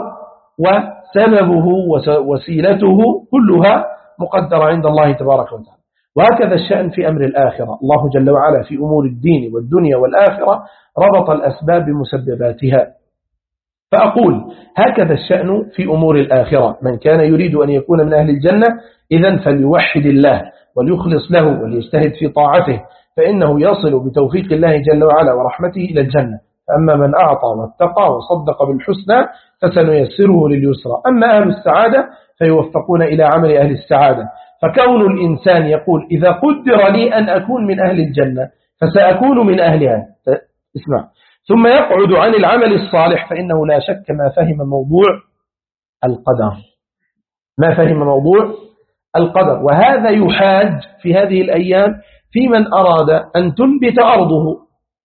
وسببه وسيلته كلها مقدرة عند الله تبارك وتعالى. وهكذا الشأن في أمر الآخرة. الله جل وعلا في أمور الدين والدنيا والآخرة ربط الأسباب بمسبباتها. فأقول هكذا الشأن في أمور الآخرة. من كان يريد أن يكون من أهل الجنة إذن فليوحد الله وليخلص له وليجتهد في طاعته، فإنه يصل بتوفيق الله جل وعلا ورحمته إلى الجنة. فأما من أعطى واتقى وصدق بالحسنى فسنيسره لليسرى. أما أهل السعادة فيوفقون إلى عمل أهل السعادة. فكون الإنسان يقول إذا قدر لي أن أكون من أهل الجنة فسأكون من أهلها، اسمع، ثم يقعد عن العمل الصالح، فإنه لا شك ما فهم موضوع القدر، ما فهم موضوع القدر. وهذا يحاج في هذه الأيام في من أراد أن تنبت أرضه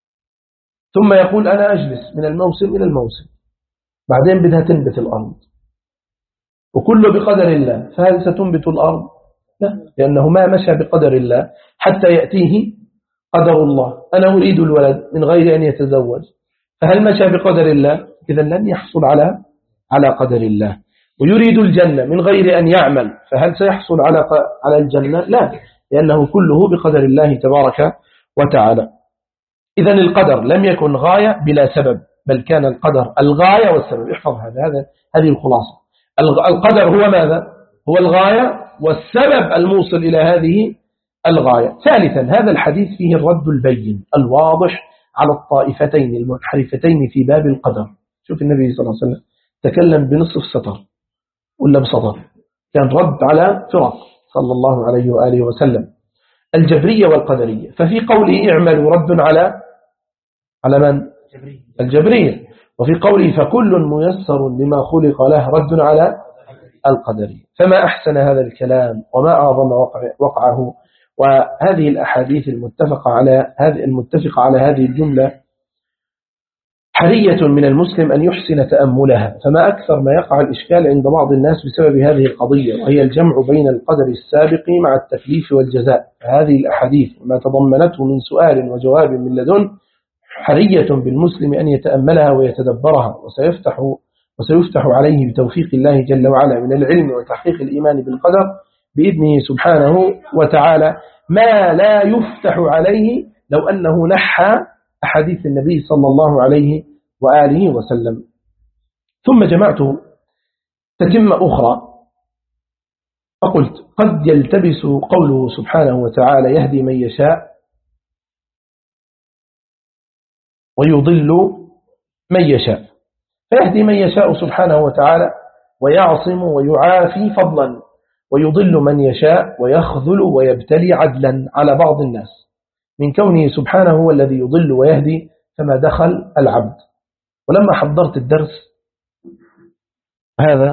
ثم يقول أنا أجلس من الموسم إلى الموسم، بعدين بدها تنبت الأرض وكله بقدر الله. فهل ستنبت الأرض؟ لا، لأنه ما مشى بقدر الله حتى يأتيه قدر الله. أنا أريد الولد من غير أن يتزوج، فهل مشى بقدر الله؟ إذا لن يحصل على قدر الله. ويريد الجنة من غير أن يعمل، فهل سيحصل على الجنة؟ لا، لأنه كله بقدر الله تبارك وتعالى. إذا القدر لم يكن غاية بلا سبب، بل كان القدر الغاية والسبب. احفظ هذه الخلاصة. القدر هو ماذا؟ هو الغاية والسبب الموصل إلى هذه الغاية. ثالثا هذا الحديث فيه الرد البين الواضح على الطائفتين المنحرفتين في باب القدر. شوف النبي صلى الله عليه وسلم تكلم بنصف سطر ولا بسطر، كان رد على فرق صلى الله عليه وآله وسلم الجبرية والقدرية. ففي قوله اعملوا رد على من؟ الجبرية. وفي قوله فكل ميسر لما خلق له رد على القدرية. فما أحسن هذا الكلام وما أعظم وقعه. وهذه الأحاديث المتفقة على هذه الجملة حرية من المسلم أن يحسن تأملها. فما أكثر ما يقع الإشكال عند بعض الناس بسبب هذه القضية، وهي الجمع بين القدر السابق مع التكليف والجزاء. هذه الأحاديث ما تضمنته من سؤال وجواب من لدن حرية بالمسلم أن يتأملها ويتدبرها، وسيفتح عليه بتوفيق الله جل وعلا من العلم وتحقيق الإيمان بالقدر بإذنه سبحانه وتعالى ما لا يفتح عليه لو أنه نحى أحاديث النبي صلى الله عليه وآله وسلم. ثم جمعت تتمة أخرى فقلت قد يلتبس قوله سبحانه وتعالى يهدي من يشاء ويضل من يشاء، فيهدي من يشاء سبحانه وتعالى ويعصم ويعافي فضلا، ويضل من يشاء ويخذل ويبتلي عدلا على بعض الناس. من كونه سبحانه هو الذي يضل ويهدي فما دخل العبد. ولما حضرت الدرس هذا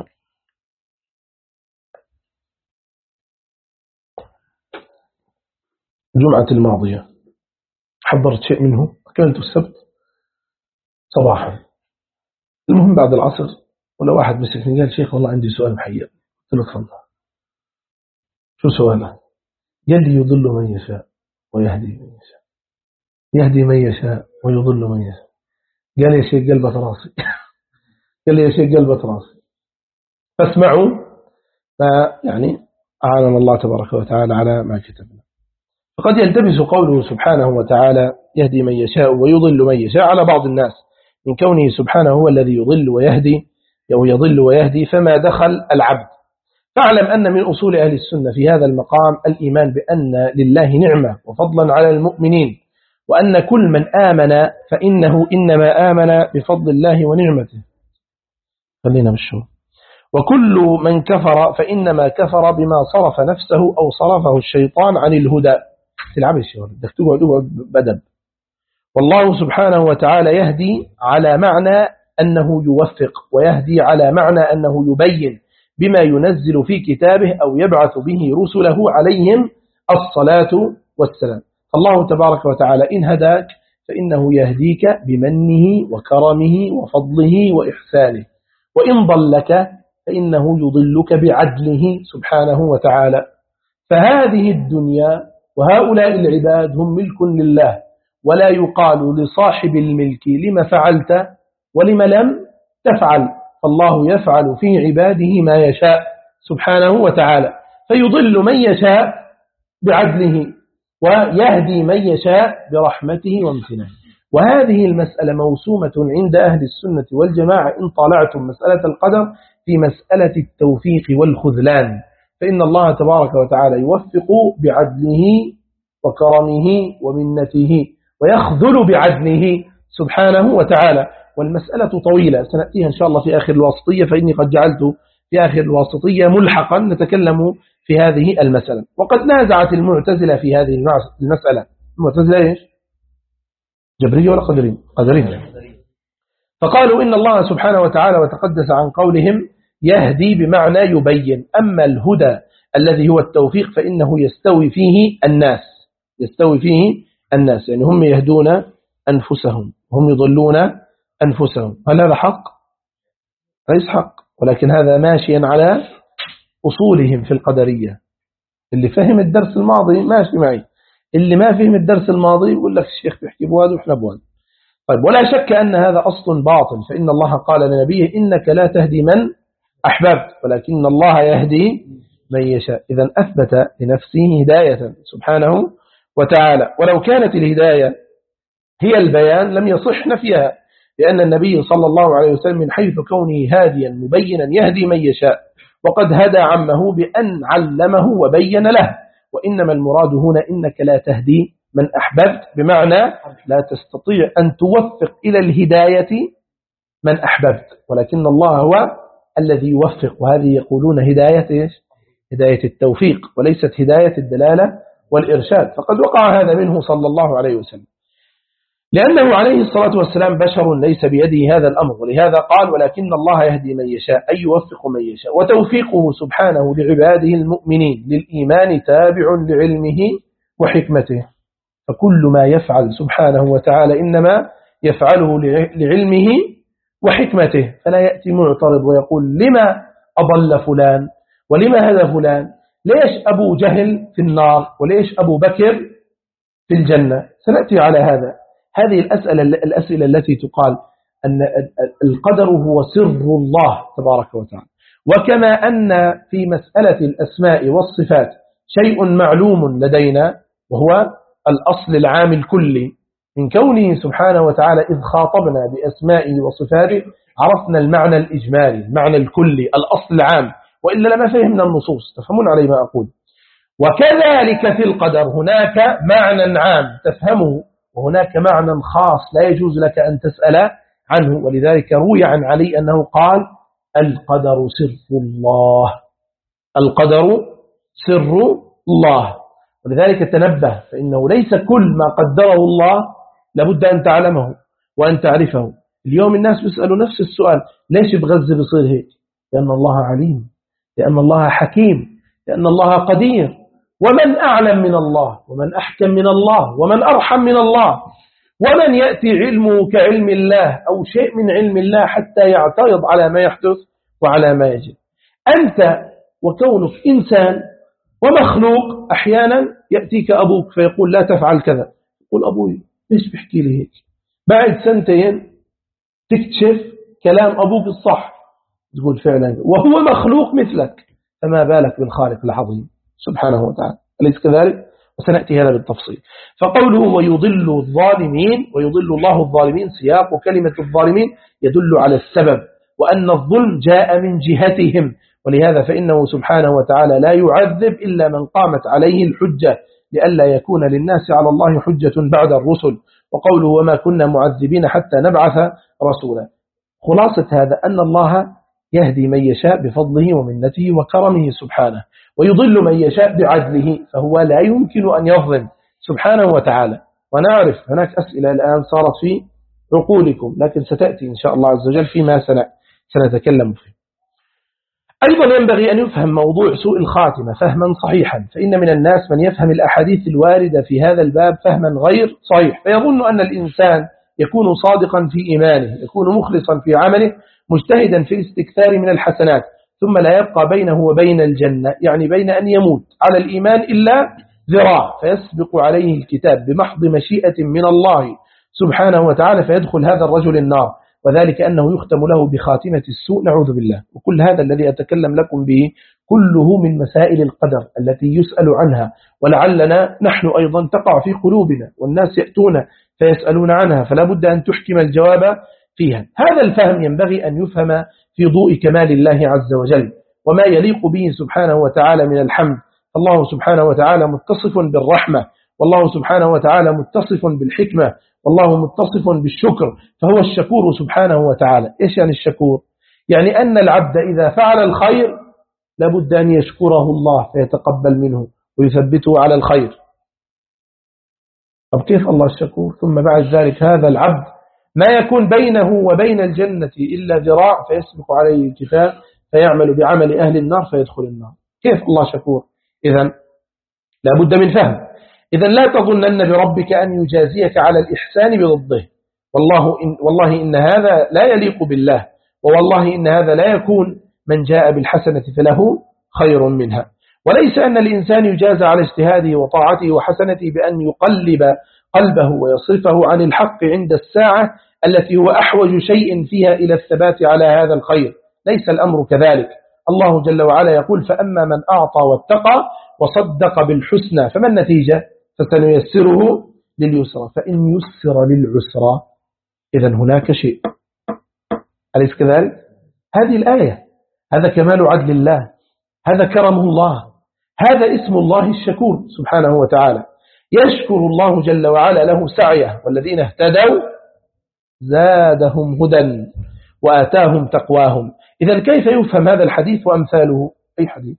الجمعة الماضية حضرت شيء منه، أكملت السبت صباحا. المهم بعد العصر ولو واحد مسكني قال شيخ والله عندي سؤال محير، قلت له تفضل. شو سؤاله؟ قال لي يضل من يشاء ويهدي من يشاء، يهدي من يشاء ويضل من يشاء. قال لي يا شيخ قلبة راسي قال لي يا شيخ قلبة راسي. فاسمعوا، فيعني أعاننا الله تبارك وتعالى على ما كتبنا. فقد يلتبس قوله سبحانه وتعالى يهدي من يشاء ويضل من يشاء على بعض الناس من كونه سبحانه هو الذي يضل ويهدي أو يضل ويهدي، فما دخل العبد. فاعلم أن من أصول أهل السنة في هذا المقام الإيمان بأن لله نعمة وفضلا على المؤمنين، وأن كل من آمن فإنه إنما آمن بفضل الله ونعمته. خلينا بالشغل. وكل من كفر فإنما كفر بما صرف نفسه أو صرفه الشيطان عن الهدى. تلعب الشغل بدك تقعد بدب. والله سبحانه وتعالى يهدي على معنى أنه يوفق، ويهدي على معنى أنه يبين بما ينزل في كتابه أو يبعث به رسله عليهم الصلاة والسلام. الله تبارك وتعالى إن هداك فإنه يهديك بمنه وكرمه وفضله وإحسانه، وإن ضلك فإنه يضلك بعدله سبحانه وتعالى. فهذه الدنيا وهؤلاء العباد هم ملك لله، ولا يقال لصاحب الملك لما فعلت ولما لم تفعل، فالله يفعل في عباده ما يشاء سبحانه وتعالى، فيضل من يشاء بعدله ويهدي من يشاء برحمته وامتنانه. وهذه المسألة موسومة عند أهل السنة والجماعة إن طالعتم مسألة القدر في مسألة التوفيق والخذلان، فإن الله تبارك وتعالى يوفق بعدله وكرمه ومنته، ويخذل بعدله سبحانه وتعالى. والمسألة طويلة سنأتيها إن شاء الله في آخر الواسطية، فإني قد جعلت في آخر الواسطية ملحقا نتكلم في هذه المسألة. وقد نازعت المعتزلة في هذه المسألة. المعتزلة إيش؟ جبرية ولا قدرين؟ قدرين. فقالوا إن الله سبحانه وتعالى وتقدس عن قولهم يهدي بمعنى يبين، أما الهدى الذي هو التوفيق فإنه يستوي فيه الناس، يستوي فيه الناس، يعني هم يهدون أنفسهم هم يضلون أنفسهم. هل هذا حق؟ ليس حق، ولكن هذا ماشيا على أصولهم في القدرية. اللي فهم الدرس الماضي ماشي معي، اللي ما فهم الدرس الماضي يقول لك الشيخ بيحكي بواد وإحنا بواد. طيب، ولا شك أن هذا أصل باطل، فإن الله قال لنبيه إنك لا تهدي من أحببت ولكن الله يهدي من يشاء. إذن أثبت لنفسه هداية سبحانه وتعالى. ولو كانت الهداية هي البيان لم يصح نفيها، لأن النبي صلى الله عليه وسلم من حيث كونه هاديا مبينا يهدي من يشاء، وقد هدى عمه بأن علمه وبين له. وإنما المراد هنا إنك لا تهدي من أحببت، بمعنى لا تستطيع أن توفق إلى الهداية من أحببت، ولكن الله هو الذي يوفق. وهذه يقولون هداية إيش؟ هداية التوفيق، وليست هداية الدلالة والإرشاد. فقد وقع هذا منه صلى الله عليه وسلم، لأنه عليه الصلاة والسلام بشر ليس بيده هذا الأمر، ولهذا قال ولكن الله يهدي من يشاء، أي يوفق من يشاء. وتوفيقه سبحانه لعباده المؤمنين للإيمان تابع لعلمه وحكمته، فكل ما يفعل سبحانه وتعالى إنما يفعله لعلمه وحكمته، فلا يأتي معترض ويقول لما أضل فلان ولما هدى فلان، ليش أبو جهل في النار وليش أبو بكر في الجنة. سنأتي على هذا. هذه الأسئلة التي تقال أن القدر هو سر الله تبارك وتعالى، وكما أن في مسألة الأسماء والصفات شيء معلوم لدينا وهو الأصل العام الكلي من كونه سبحانه وتعالى إذ خاطبنا بأسمائه وصفاته عرفنا المعنى الإجمالي، المعنى الكلي، الأصل العام، وإلا لما فهمنا النصوص. تفهمون علي ما أقول؟ وكذلك في القدر هناك معنى عام تفهمه، وهناك معنى خاص لا يجوز لك أن تسأل عنه. ولذلك روي عن علي أنه قال القدر سر الله، القدر سر الله. ولذلك تنبه، فإنه ليس كل ما قدره الله لابد أن تعلمه وأن تعرفه. اليوم الناس يسألوا نفس السؤال، ليش بغزة بصير هيك؟ لأن الله عليم، لأن الله حكيم، لأن الله قدير. ومن أعلم من الله ومن أحكم من الله ومن أرحم من الله. ومن يأتي علمه كعلم الله أو شيء من علم الله حتى يعترض على ما يحدث وعلى ما يجب. أنت وكونك إنسان ومخلوق أحيانا يأتيك أبوك فيقول لا تفعل كذا، يقول أبوي ليش بيحكي لي هيك؟ بعد سنتين تكتشف كلام أبوك الصح، تقول فعلا وهو مخلوق مثلك، فما بالك بالخالق العظيم سبحانه وتعالى، أليس كذلك؟ وسنأتي هذا بالتفصيل. فقوله ويضل الظالمين، ويضل الله الظالمين، سياق كلمة الظالمين يدل على السبب، وأن الظلم جاء من جهتهم، ولهذا فإنه سبحانه وتعالى لا يعذب إلا من قامت عليه الحجة، لئلا يكون للناس على الله حجة بعد الرسل. وقوله وما كنا معذبين حتى نبعث رسولا. خلاصة هذا أن الله يهدي من يشاء بفضله ومنته وكرمه سبحانه، ويضل من يشاء بعدله، فهو لا يمكن أن يظلم سبحانه وتعالى. ونعرف هناك أسئلة الآن صارت في عقولكم، لكن ستأتي إن شاء الله عز وجل فيما سنتكلم فيه. أيضا ينبغي أن يفهم موضوع سوء الخاتمة فهما صحيحا، فإن من الناس من يفهم الأحاديث الواردة في هذا الباب فهما غير صحيح، فيظن أن الإنسان يكون صادقا في إيمانه، يكون مخلصا في عمله، مجتهدا في الاستكثار من الحسنات، ثم لا يبقى بينه وبين الجنة، يعني بين أن يموت على الإيمان إلا ذراع، فيسبق عليه الكتاب بمحض مشيئة من الله سبحانه وتعالى فيدخل هذا الرجل النار، وذلك أنه يختم له بخاتمة السوء، نعوذ بالله. وكل هذا الذي أتكلم لكم به كله من مسائل القدر التي يسأل عنها، ولعلنا نحن أيضا تقع في قلوبنا، والناس يأتون فيسألون عنها، فلا بد أن تحكم الجواب فيها. هذا الفهم ينبغي أن يفهم في ضوء كمال الله عز وجل وما يليق به سبحانه وتعالى من الحمد. الله سبحانه وتعالى متصف بالرحمة، والله سبحانه وتعالى متصف بالحكمة، والله متصف بالشكر، فهو الشكور سبحانه وتعالى. إيش يعني الشكور؟ يعني أن العبد إذا فعل الخير لابد أن يشكره الله فيتقبل منه ويثبته على الخير. طب كيف الله الشكور؟ ثم بعد ذلك هذا العبد ما يكون بينه وبين الجنة إلا ذراع فيسبق عليه الكتاب فيعمل بعمل أهل النار فيدخل النار. كيف الله شكور؟ إذن لابد من فهم. إذن لا تظنن بربك أن يجازيك على الإحسان بضده، والله إن هذا لا يليق بالله، ووالله إن هذا لا يكون من جاء بالحسنة فله خير منها. وليس أن الإنسان يجازى على اجتهاده وطاعته وحسنته بأن يقلب قلبه ويصرفه عن الحق عند الساعة التي هو أحوج شيء فيها إلى الثبات على هذا الخير. ليس الأمر كذلك. الله جل وعلا يقول فأما من أعطى واتقى وصدق بالحسنى فما النتيجة؟ فسنيسره لليسرى، فإن يسر للعسرى إذن هناك شيء. أليس كذلك؟ هذه الآية، هذا كمال عدل الله، هذا كرم الله، هذا اسم الله الشكور سبحانه وتعالى. يشكر الله جل وعلا له سعيه، والذين اهتدوا زادهم هدى وآتاهم تقواهم. إذن كيف يفهم هذا الحديث وأمثاله؟ أي حديث؟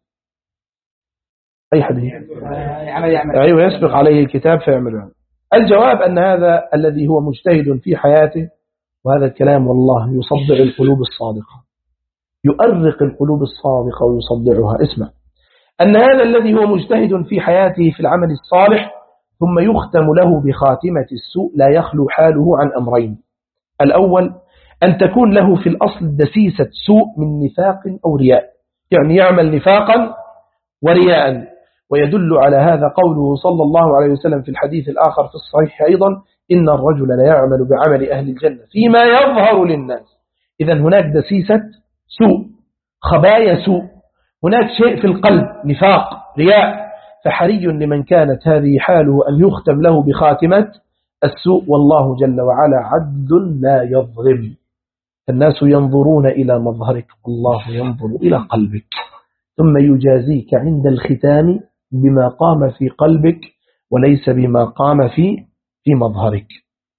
أي حديث؟ أيوة يسبق عليه الكتاب فيعمله. الجواب أن هذا الذي هو مجتهد في حياته، وهذا الكلام والله يصدع القلوب الصادقة، يؤرق القلوب الصادقة ويصدعها. اسمع، أن هذا الذي هو مجتهد في حياته في العمل الصالح ثم يختم له بخاتمة السوء لا يخلو حاله عن أمرين. الأول أن تكون له في الأصل دسيسة سوء من نفاق أو رياء، يعني يعمل نفاقا ورياء. ويدل على هذا قوله صلى الله عليه وسلم في الحديث الآخر في الصحيح أيضا إن الرجل لا يعمل بعمل أهل الجنة فيما يظهر للناس. إذن هناك دسيسة سوء، خبايا سوء، هناك شيء في القلب نفاق رياء، فحري لمن كانت هذه حاله أن يختم له بخاتمة السوء. والله جل وعلا عدل لا يظلم، الناس ينظرون إلى مظهرك والله ينظر إلى قلبك، ثم يجازيك عند الختام بما قام في قلبك وليس بما قام في مظهرك.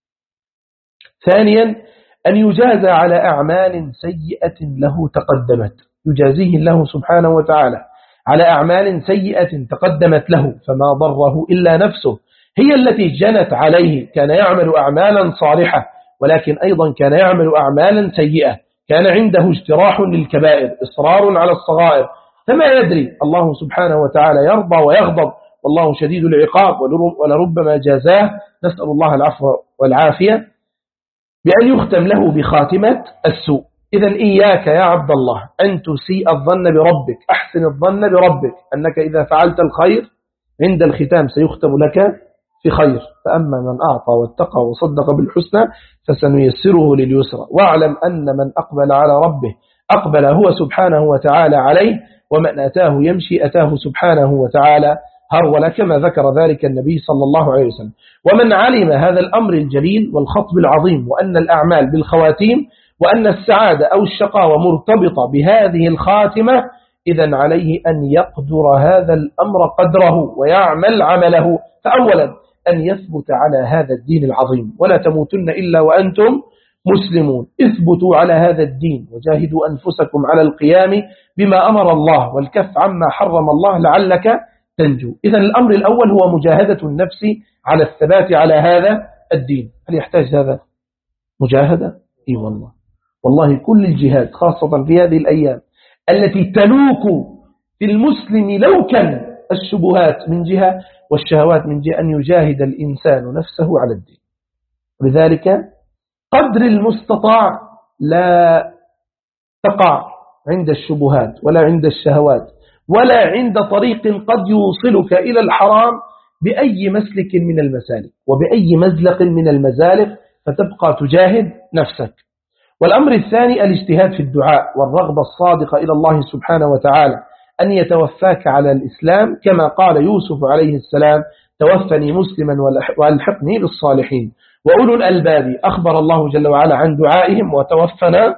ثانيا أن يجازى على أعمال سيئة له تقدمت، يجازيه الله سبحانه وتعالى على أعمال سيئة تقدمت له، فما ضره إلا نفسه هي التي جنت عليه. كان يعمل أعمالا صالحة ولكن أيضا كان يعمل أعمالا سيئة، كان عنده اجتراح للكبائر، إصرار على الصغائر، فما يدري الله سبحانه وتعالى يرضى ويغضب، والله شديد العقاب ولربما جازاه، نسأل الله العفو والعافية، بأن يختم له بخاتمة السوء. إذن إياك يا عبد الله أن تسيء الظن بربك، أحسن الظن بربك أنك إذا فعلت الخير عند الختام سيختم لك في خير. فأما من أعطى واتقى وصدق بالحسنى فسنيسره لليسرى. واعلم أن من أقبل على ربه أقبل هو سبحانه وتعالى عليه، ومن أتاه يمشي أتاه سبحانه وتعالى هرولا، كما ذكر ذلك النبي صلى الله عليه وسلم. ومن علم هذا الأمر الجليل والخطب العظيم، وأن الأعمال بالخواتيم، وأن السعادة أو الشقاوة مرتبطة بهذه الخاتمة، إذن عليه أن يقدر هذا الأمر قدره ويعمل عمله. فأولا أن يثبت على هذا الدين العظيم، ولا تموتن إلا وأنتم مسلمون. اثبتوا على هذا الدين وجاهدوا أنفسكم على القيام بما أمر الله والكف عما حرم الله لعلك تنجو. إذن الأمر الأول هو مجاهدة النفس على الثبات على هذا الدين. هل يحتاج هذا مجاهدة؟ إي والله كل الجهاد خاصة في هذه الأيام التي تلوك في المسلم لوكا الشبهات من جهة والشهوات من جهة، أن يجاهد الإنسان نفسه على الدين. ولذلك قدر المستطاع لا تقع عند الشبهات ولا عند الشهوات ولا عند طريق قد يوصلك إلى الحرام بأي مسلك من المسالك وبأي مزلق من المزالق، فتبقى تجاهد نفسك. والأمر الثاني الاجتهاد في الدعاء والرغبة الصادقة إلى الله سبحانه وتعالى أن يتوفاك على الإسلام، كما قال يوسف عليه السلام: توفني مسلما والحقني بالصالحين. وأولو الألباب أخبر الله جل وعلا عن دعائهم: وتوفنا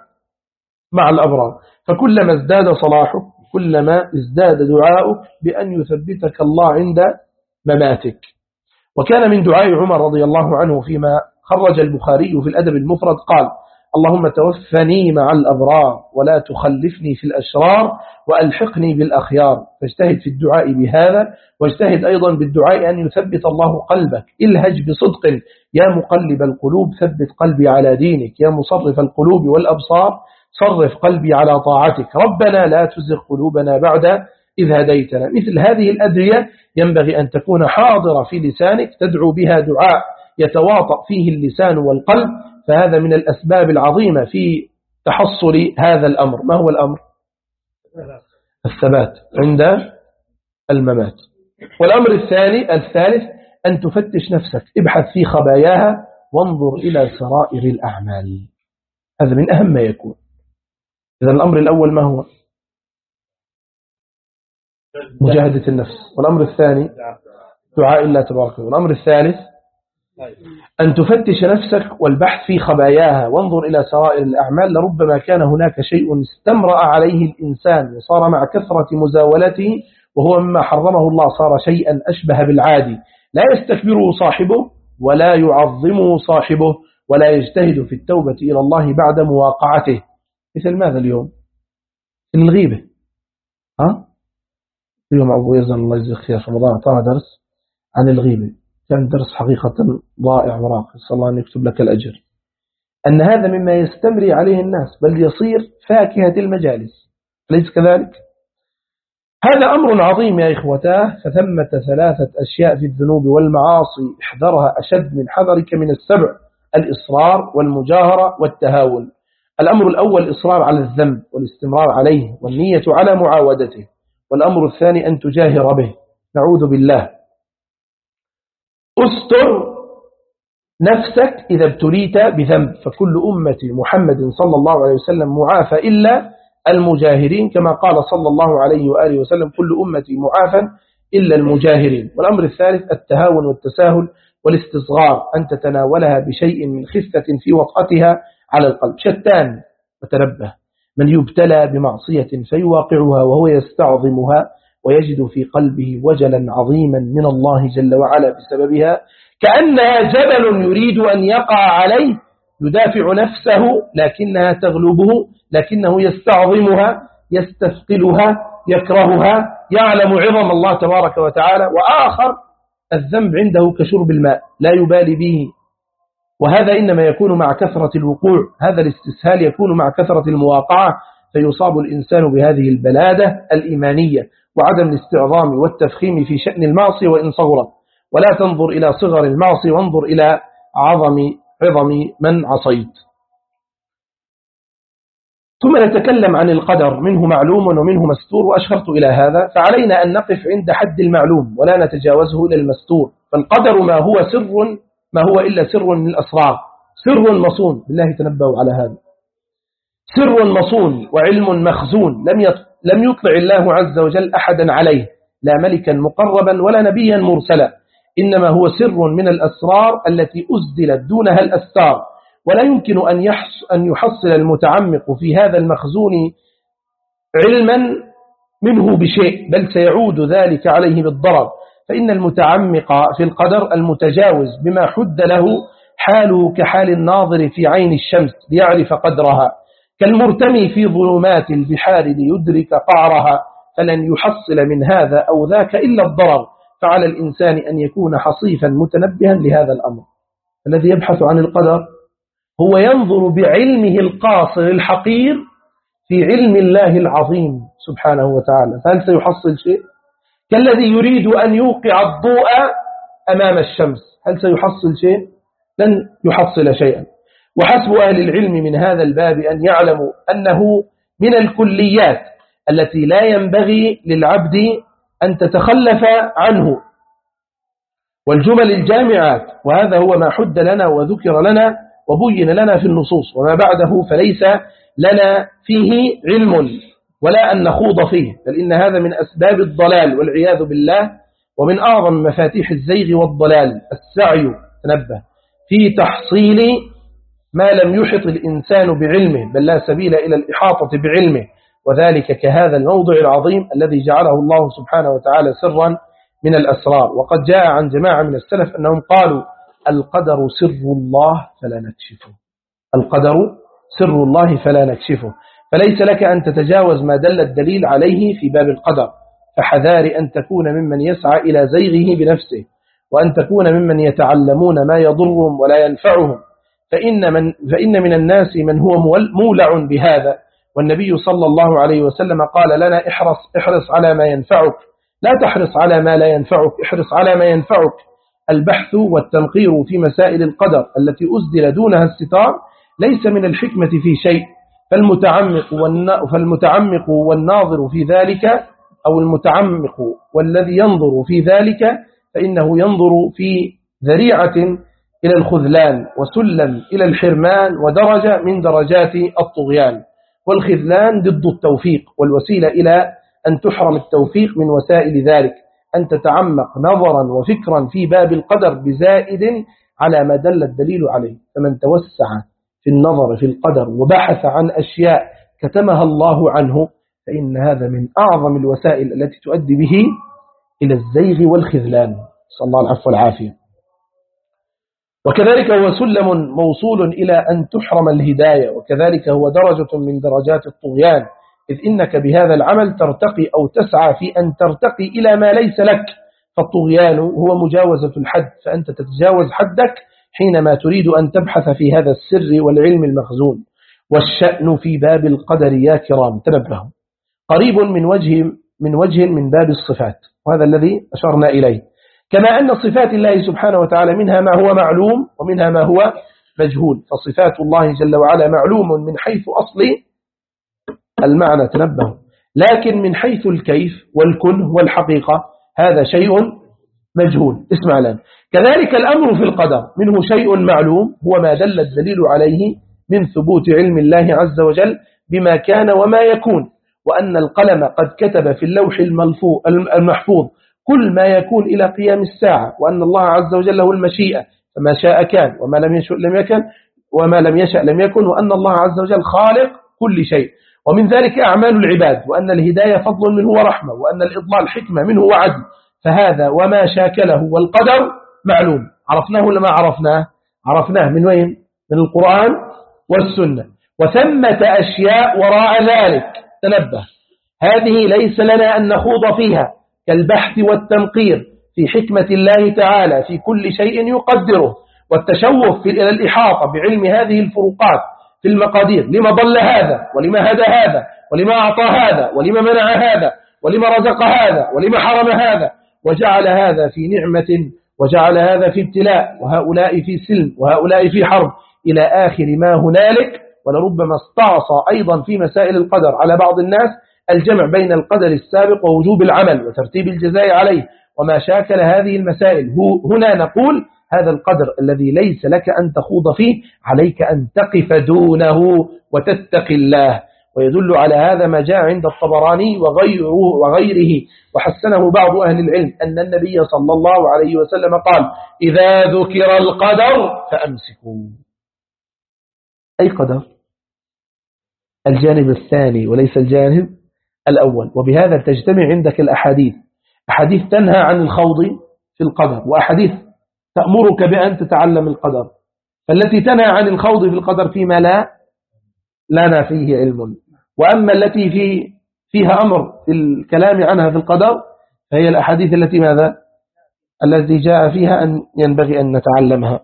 مع الأبرار. فكلما ازداد صلاحك كلما ازداد دعاؤك بأن يثبتك الله عند مماتك. وكان من دعاء عمر رضي الله عنه فيما خرج البخاري في الأدب المفرد قال: اللهم توفني مع الأبرار ولا تخلفني في الأشرار وألحقني بالأخيار. فاجتهد في الدعاء بهذا، واجتهد أيضا بالدعاء أن يثبت الله قلبك. الهج بصدق يا مقلب القلوب ثبت قلبي على دينك، يا مصرف القلوب والأبصار صرف قلبي على طاعتك. ربنا لا تزغ قلوبنا بعد إذ هديتنا. مثل هذه الأدعية ينبغي أن تكون حاضرة في لسانك، تدعو بها دعاء يتواطأ فيه اللسان والقلب، فهذا من الأسباب العظيمة في تحصل هذا الأمر. ما هو الأمر؟ الثبات عند الممات. والأمر الثالث أن تفتش نفسك، ابحث في خباياها وانظر إلى سرائر الأعمال. هذا من أهم ما يكون. إذا الأمر الأول ما هو؟ مجاهدة النفس. والأمر الثاني دعاء الله تبارك. والأمر الثالث أن تفتش نفسك والبحث في خباياها وانظر إلى سرائر الأعمال. لربما كان هناك شيء استمرأ عليه الإنسان وصار مع كثرة مزاولته وهو مما حرمه الله صار شيئا أشبه بالعادي، لا يستكبره صاحبه ولا يعظمه صاحبه ولا يجتهد في التوبة إلى الله بعد مواقعته. مثل ماذا اليوم؟ من الغيبة. اليوم أبو يزن الله يجزيه خير في رمضان أعطانا درس عن الغيبة، كان درس حقيقة ضائع وراقي، صلى الله أن يكتب لك الأجر. أن هذا مما يستمري عليه الناس بل يصير فاكهة المجالس، أليس كذلك؟ هذا أمر عظيم يا إخوتاه. فثمة 3 أشياء في الذنوب والمعاصي احذرها أشد من حذرك من السبع: الإصرار والمجاهرة والتهاون. الأمر الأول الإصرار على الذنب والاستمرار عليه والنية على معاودته. والأمر الثاني أن تجاهر به. نعوذ بالله. استر نفسك إذا ابتليت بذنب، فكل أمة محمد صلى الله عليه وسلم معافى إلا المجاهرين، كما قال صلى الله عليه وآله وسلم: كل أمتي معافى إلا المجاهرين. والأمر الثالث التهاون والتساهل والاستصغار، أن تتناولها بشيء من خفة في وطأتها على القلب. شتان. وتنبه: من يبتلى بمعصية فيواقعها وهو يستعظمها ويجد في قلبه وجلا عظيما من الله جل وعلا بسببها، كأنها جبل يريد أن يقع عليه، يدافع نفسه لكنها تغلبه، لكنه يستعظمها يستثقلها يكرهها، يعلم عظم الله تبارك وتعالى. وآخر الذنب عنده كشرب الماء لا يبالي به، وهذا إنما يكون مع كثرة الوقوع. هذا الاستسهال يكون مع كثرة المواقعة. فيصاب الإنسان بهذه البلادة الإيمانية وعدم الاستعظام والتفخيم في شأن المعصية وإن صغرت. ولا تنظر إلى صغر المعصية وانظر إلى عظم من عصيت. ثم نتكلم عن القدر، منه معلوم ومنه مستور، وأشرت إلى هذا، فعلينا أن نقف عند حد المعلوم ولا نتجاوزه إلى المستور. فالقدر ما هو إلا سر من الأسرار، سر مصون، بالله تنبهوا على هذا، سر مصون وعلم مخزون لم يطلع الله عز وجل أحدا عليه، لا ملكا مقربا ولا نبيا مرسلا، إنما هو سر من الأسرار التي أزدلت دونها الأستار، ولا يمكن أن يحصل المتعمق في هذا المخزون علما منه بشيء، بل سيعود ذلك عليه بالضرر. فإن المتعمق في القدر المتجاوز بما حد له حاله كحال الناظر في عين الشمس ليعرف قدرها، كالمرتمي في ظلمات البحار ليدرك قعرها، فلن يحصل من هذا أو ذاك إلا الضرر. فعلى الإنسان أن يكون حصيفا متنبها لهذا الأمر. الذي يبحث عن القدر هو ينظر بعلمه القاصر الحقير في علم الله العظيم سبحانه وتعالى، فهل سيحصل شيء؟ كالذي يريد أن يوقع الضوء أمام الشمس، هل سيحصل شيء؟ لن يحصل شيئا. وحسب أهل العلم من هذا الباب أن يعلموا أنه من الكليات التي لا ينبغي للعبد أن تتخلف عنه، والجمل الجامعات، وهذا هو ما حد لنا وذكر لنا وبين لنا في النصوص، وما بعده فليس لنا فيه علم ولا أن نخوض فيه، بل إن هذا من أسباب الضلال والعياذ بالله، ومن أعظم مفاتيح الزيغ والضلال السعي تنبه في تحصيل ما لم يحط الإنسان بعلمه، بل لا سبيل إلى الإحاطة بعلمه، وذلك كهذا الموضع العظيم الذي جعله الله سبحانه وتعالى سرا من الأسرار. وقد جاء عن جماعة من السلف أنهم قالوا القدر سر الله فلا نكشفه، القدر سر الله فلا نكشفه، فليس لك أن تتجاوز ما دل الدليل عليه في باب القدر، فحذار أن تكون ممن يسعى إلى زيغه بنفسه، وأن تكون ممن يتعلمون ما يضرهم ولا ينفعهم، فإن من الناس من هو مولع بهذا، والنبي صلى الله عليه وسلم قال لنا احرص على ما ينفعك، لا تحرص على ما لا ينفعك، احرص على ما ينفعك. البحث والتنقير في مسائل القدر التي أسدل دونها الستار ليس من الحكمة في شيء، فالمتعمق والناظر في ذلك، أو المتعمق والذي ينظر في ذلك، فإنه ينظر في ذريعة إلى الخذلان وسلم إلى الحرمان ودرجة من درجات الطغيان، والخذلان ضد التوفيق، والوسيلة إلى أن تحرم التوفيق من وسائل ذلك أن تتعمق نظرا وفكرا في باب القدر بزائد على ما دل الدليل عليه. فمن توسع في النظر في القدر وبحث عن أشياء كتمها الله عنه، فإن هذا من أعظم الوسائل التي تؤدي به إلى الزيغ والخذلان، صلى الله العفو والعافية. وكذلك هو سلم موصول إلى أن تحرم الهداية، وكذلك هو درجة من درجات الطغيان، إذ إنك بهذا العمل ترتقي أو تسعى في أن ترتقي إلى ما ليس لك، فالطغيان هو مجاوزة الحد، فأنت تتجاوز حدك حينما تريد أن تبحث في هذا السر والعلم المخزون. والشأن في باب القدر يا كرام تنبهوا قريب من وجه من باب الصفات، وهذا الذي أشرنا إليه، كما أن صفات الله سبحانه وتعالى منها ما هو معلوم ومنها ما هو مجهول، فصفات الله جل وعلا معلوم من حيث أصل المعنى تنبه، لكن من حيث الكيف والكنه والحقيقة هذا شيء مجهول. اسمع لنا، كذلك الأمر في القدر منه شيء معلوم هو ما دل الدليل عليه من ثبوت علم الله عز وجل بما كان وما يكون، وأن القلم قد كتب في اللوح المحفوظ كل ما يكون إلى قيام الساعة، وأن الله عز وجل له المشيئة، فما شاء كان وما لم يشأ لم يكن وما لم يشأ لم يكن، وأن الله عز وجل خالق كل شيء، ومن ذلك أعمال العباد، وأن الهداية فضل منه ورحمة، وأن الإضلال حكمة منه وعدل. فهذا وما شاكله والقدر معلوم، عرفناه ولا ما عرفناه؟ عرفناه من وين؟ من القرآن والسنة. وثمة أشياء وراء ذلك تنبه، هذه ليس لنا أن نخوض فيها، كالبحث والتنقير في حكمة الله تعالى في كل شيء يقدره، والتشوف إلى الإحاطة بعلم هذه الفروقات في المقادير، لما ضل هذا ولما هدى هذا ولما أعطى هذا ولما منع هذا ولما رزق هذا ولما حرم هذا، وجعل هذا في نعمة وجعل هذا في ابتلاء، وهؤلاء في سلم وهؤلاء في حرب، إلى آخر ما هنالك. ولربما استعصى أيضا في مسائل القدر على بعض الناس الجمع بين القدر السابق ووجوب العمل وترتيب الجزاء عليه وما شاكل هذه المسائل. هنا نقول هذا القدر الذي ليس لك أن تخوض فيه، عليك أن تقف دونه وتتقي الله. ويدل على هذا ما جاء عند الطبراني وغيره وحسنه بعض أهل العلم أن النبي صلى الله عليه وسلم قال: إذا ذكر القدر فأمسكوا. أي قدر؟ الجانب الثاني وليس الجانب الأول. وبهذا تجتمع عندك الأحاديث، أحاديث تنهى عن الخوض في القدر، وأحاديث تأمرك بأن تتعلم القدر. فالتي تنهى عن الخوض في القدر فيما لا لنا فيه علم، وأما التي فيها أمر في الكلام عنها في القدر فهي الأحاديث التي ماذا؟ التي جاء فيها أن ينبغي أن نتعلمها.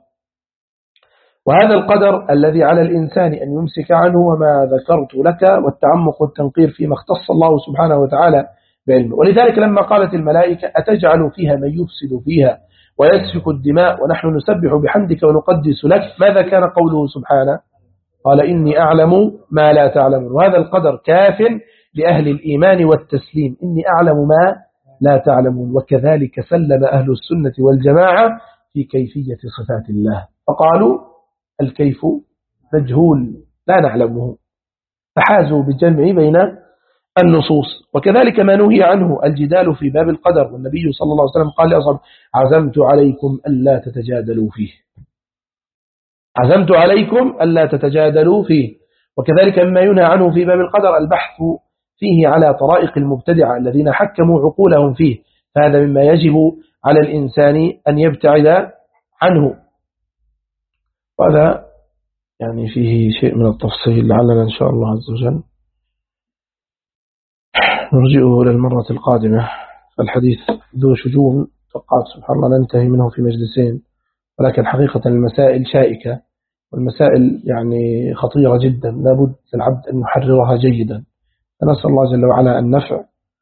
وهذا القدر الذي على الإنسان أن يمسك عنه وما ذكرت لك، والتعمق والتنقير فيما اختص الله سبحانه وتعالى بعلمه. ولذلك لما قالت الملائكة: أتجعل فيها من يفسد فيها ويسفك الدماء ونحن نسبح بحمدك ونقدس لك، ماذا كان قوله سبحانه؟ قال: إني أعلم ما لا تعلمون. وهذا القدر كاف لأهل الإيمان والتسليم، إني أعلم ما لا تعلمون. وكذلك سلم أهل السنة والجماعة في كيفية صفات الله، فقالوا الكيف مجهول لا نعلمه، فحازوا بالجمع بين النصوص. وكذلك ما نهي عنه الجدال في باب القدر، والنبي صلى الله عليه وسلم قال لأصحابه: عزمت عليكم ألا تتجادلوا فيه، عزمت عليكم ألا تتجادلوا فيه. وكذلك مما ينهى عنه في باب القدر البحث فيه على طرائق المبتدعة الذين حكموا عقولهم فيه، فهذا مما يجب على الإنسان أن يبتعد عنه. وهذا يعني فيه شيء من التفصيل، لعلنا إن شاء الله عز وجل نرجئه للمرة القادمة. فالحديث ذو شجون، توقعت سبحان الله ننتهي منه في مجلسين، ولكن حقيقة المسائل شائكة، والمسائل يعني خطيرة جدا، لابد للعبد أن يحررها جيدا. فنسأل الله جل وعلا النفع.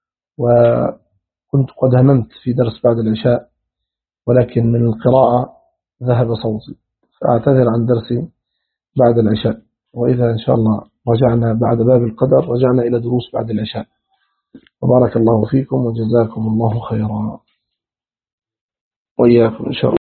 وكنت قد هممت في درس بعد العشاء، ولكن من القراءة ذهب صوتي، فأعتذر عن درسي بعد العشاء. وإذا إن شاء الله رجعنا بعد باب القدر رجعنا إلى دروس بعد العشاء. وبارك الله فيكم وجزاكم الله خيرا، وإياكم إن شاء الله.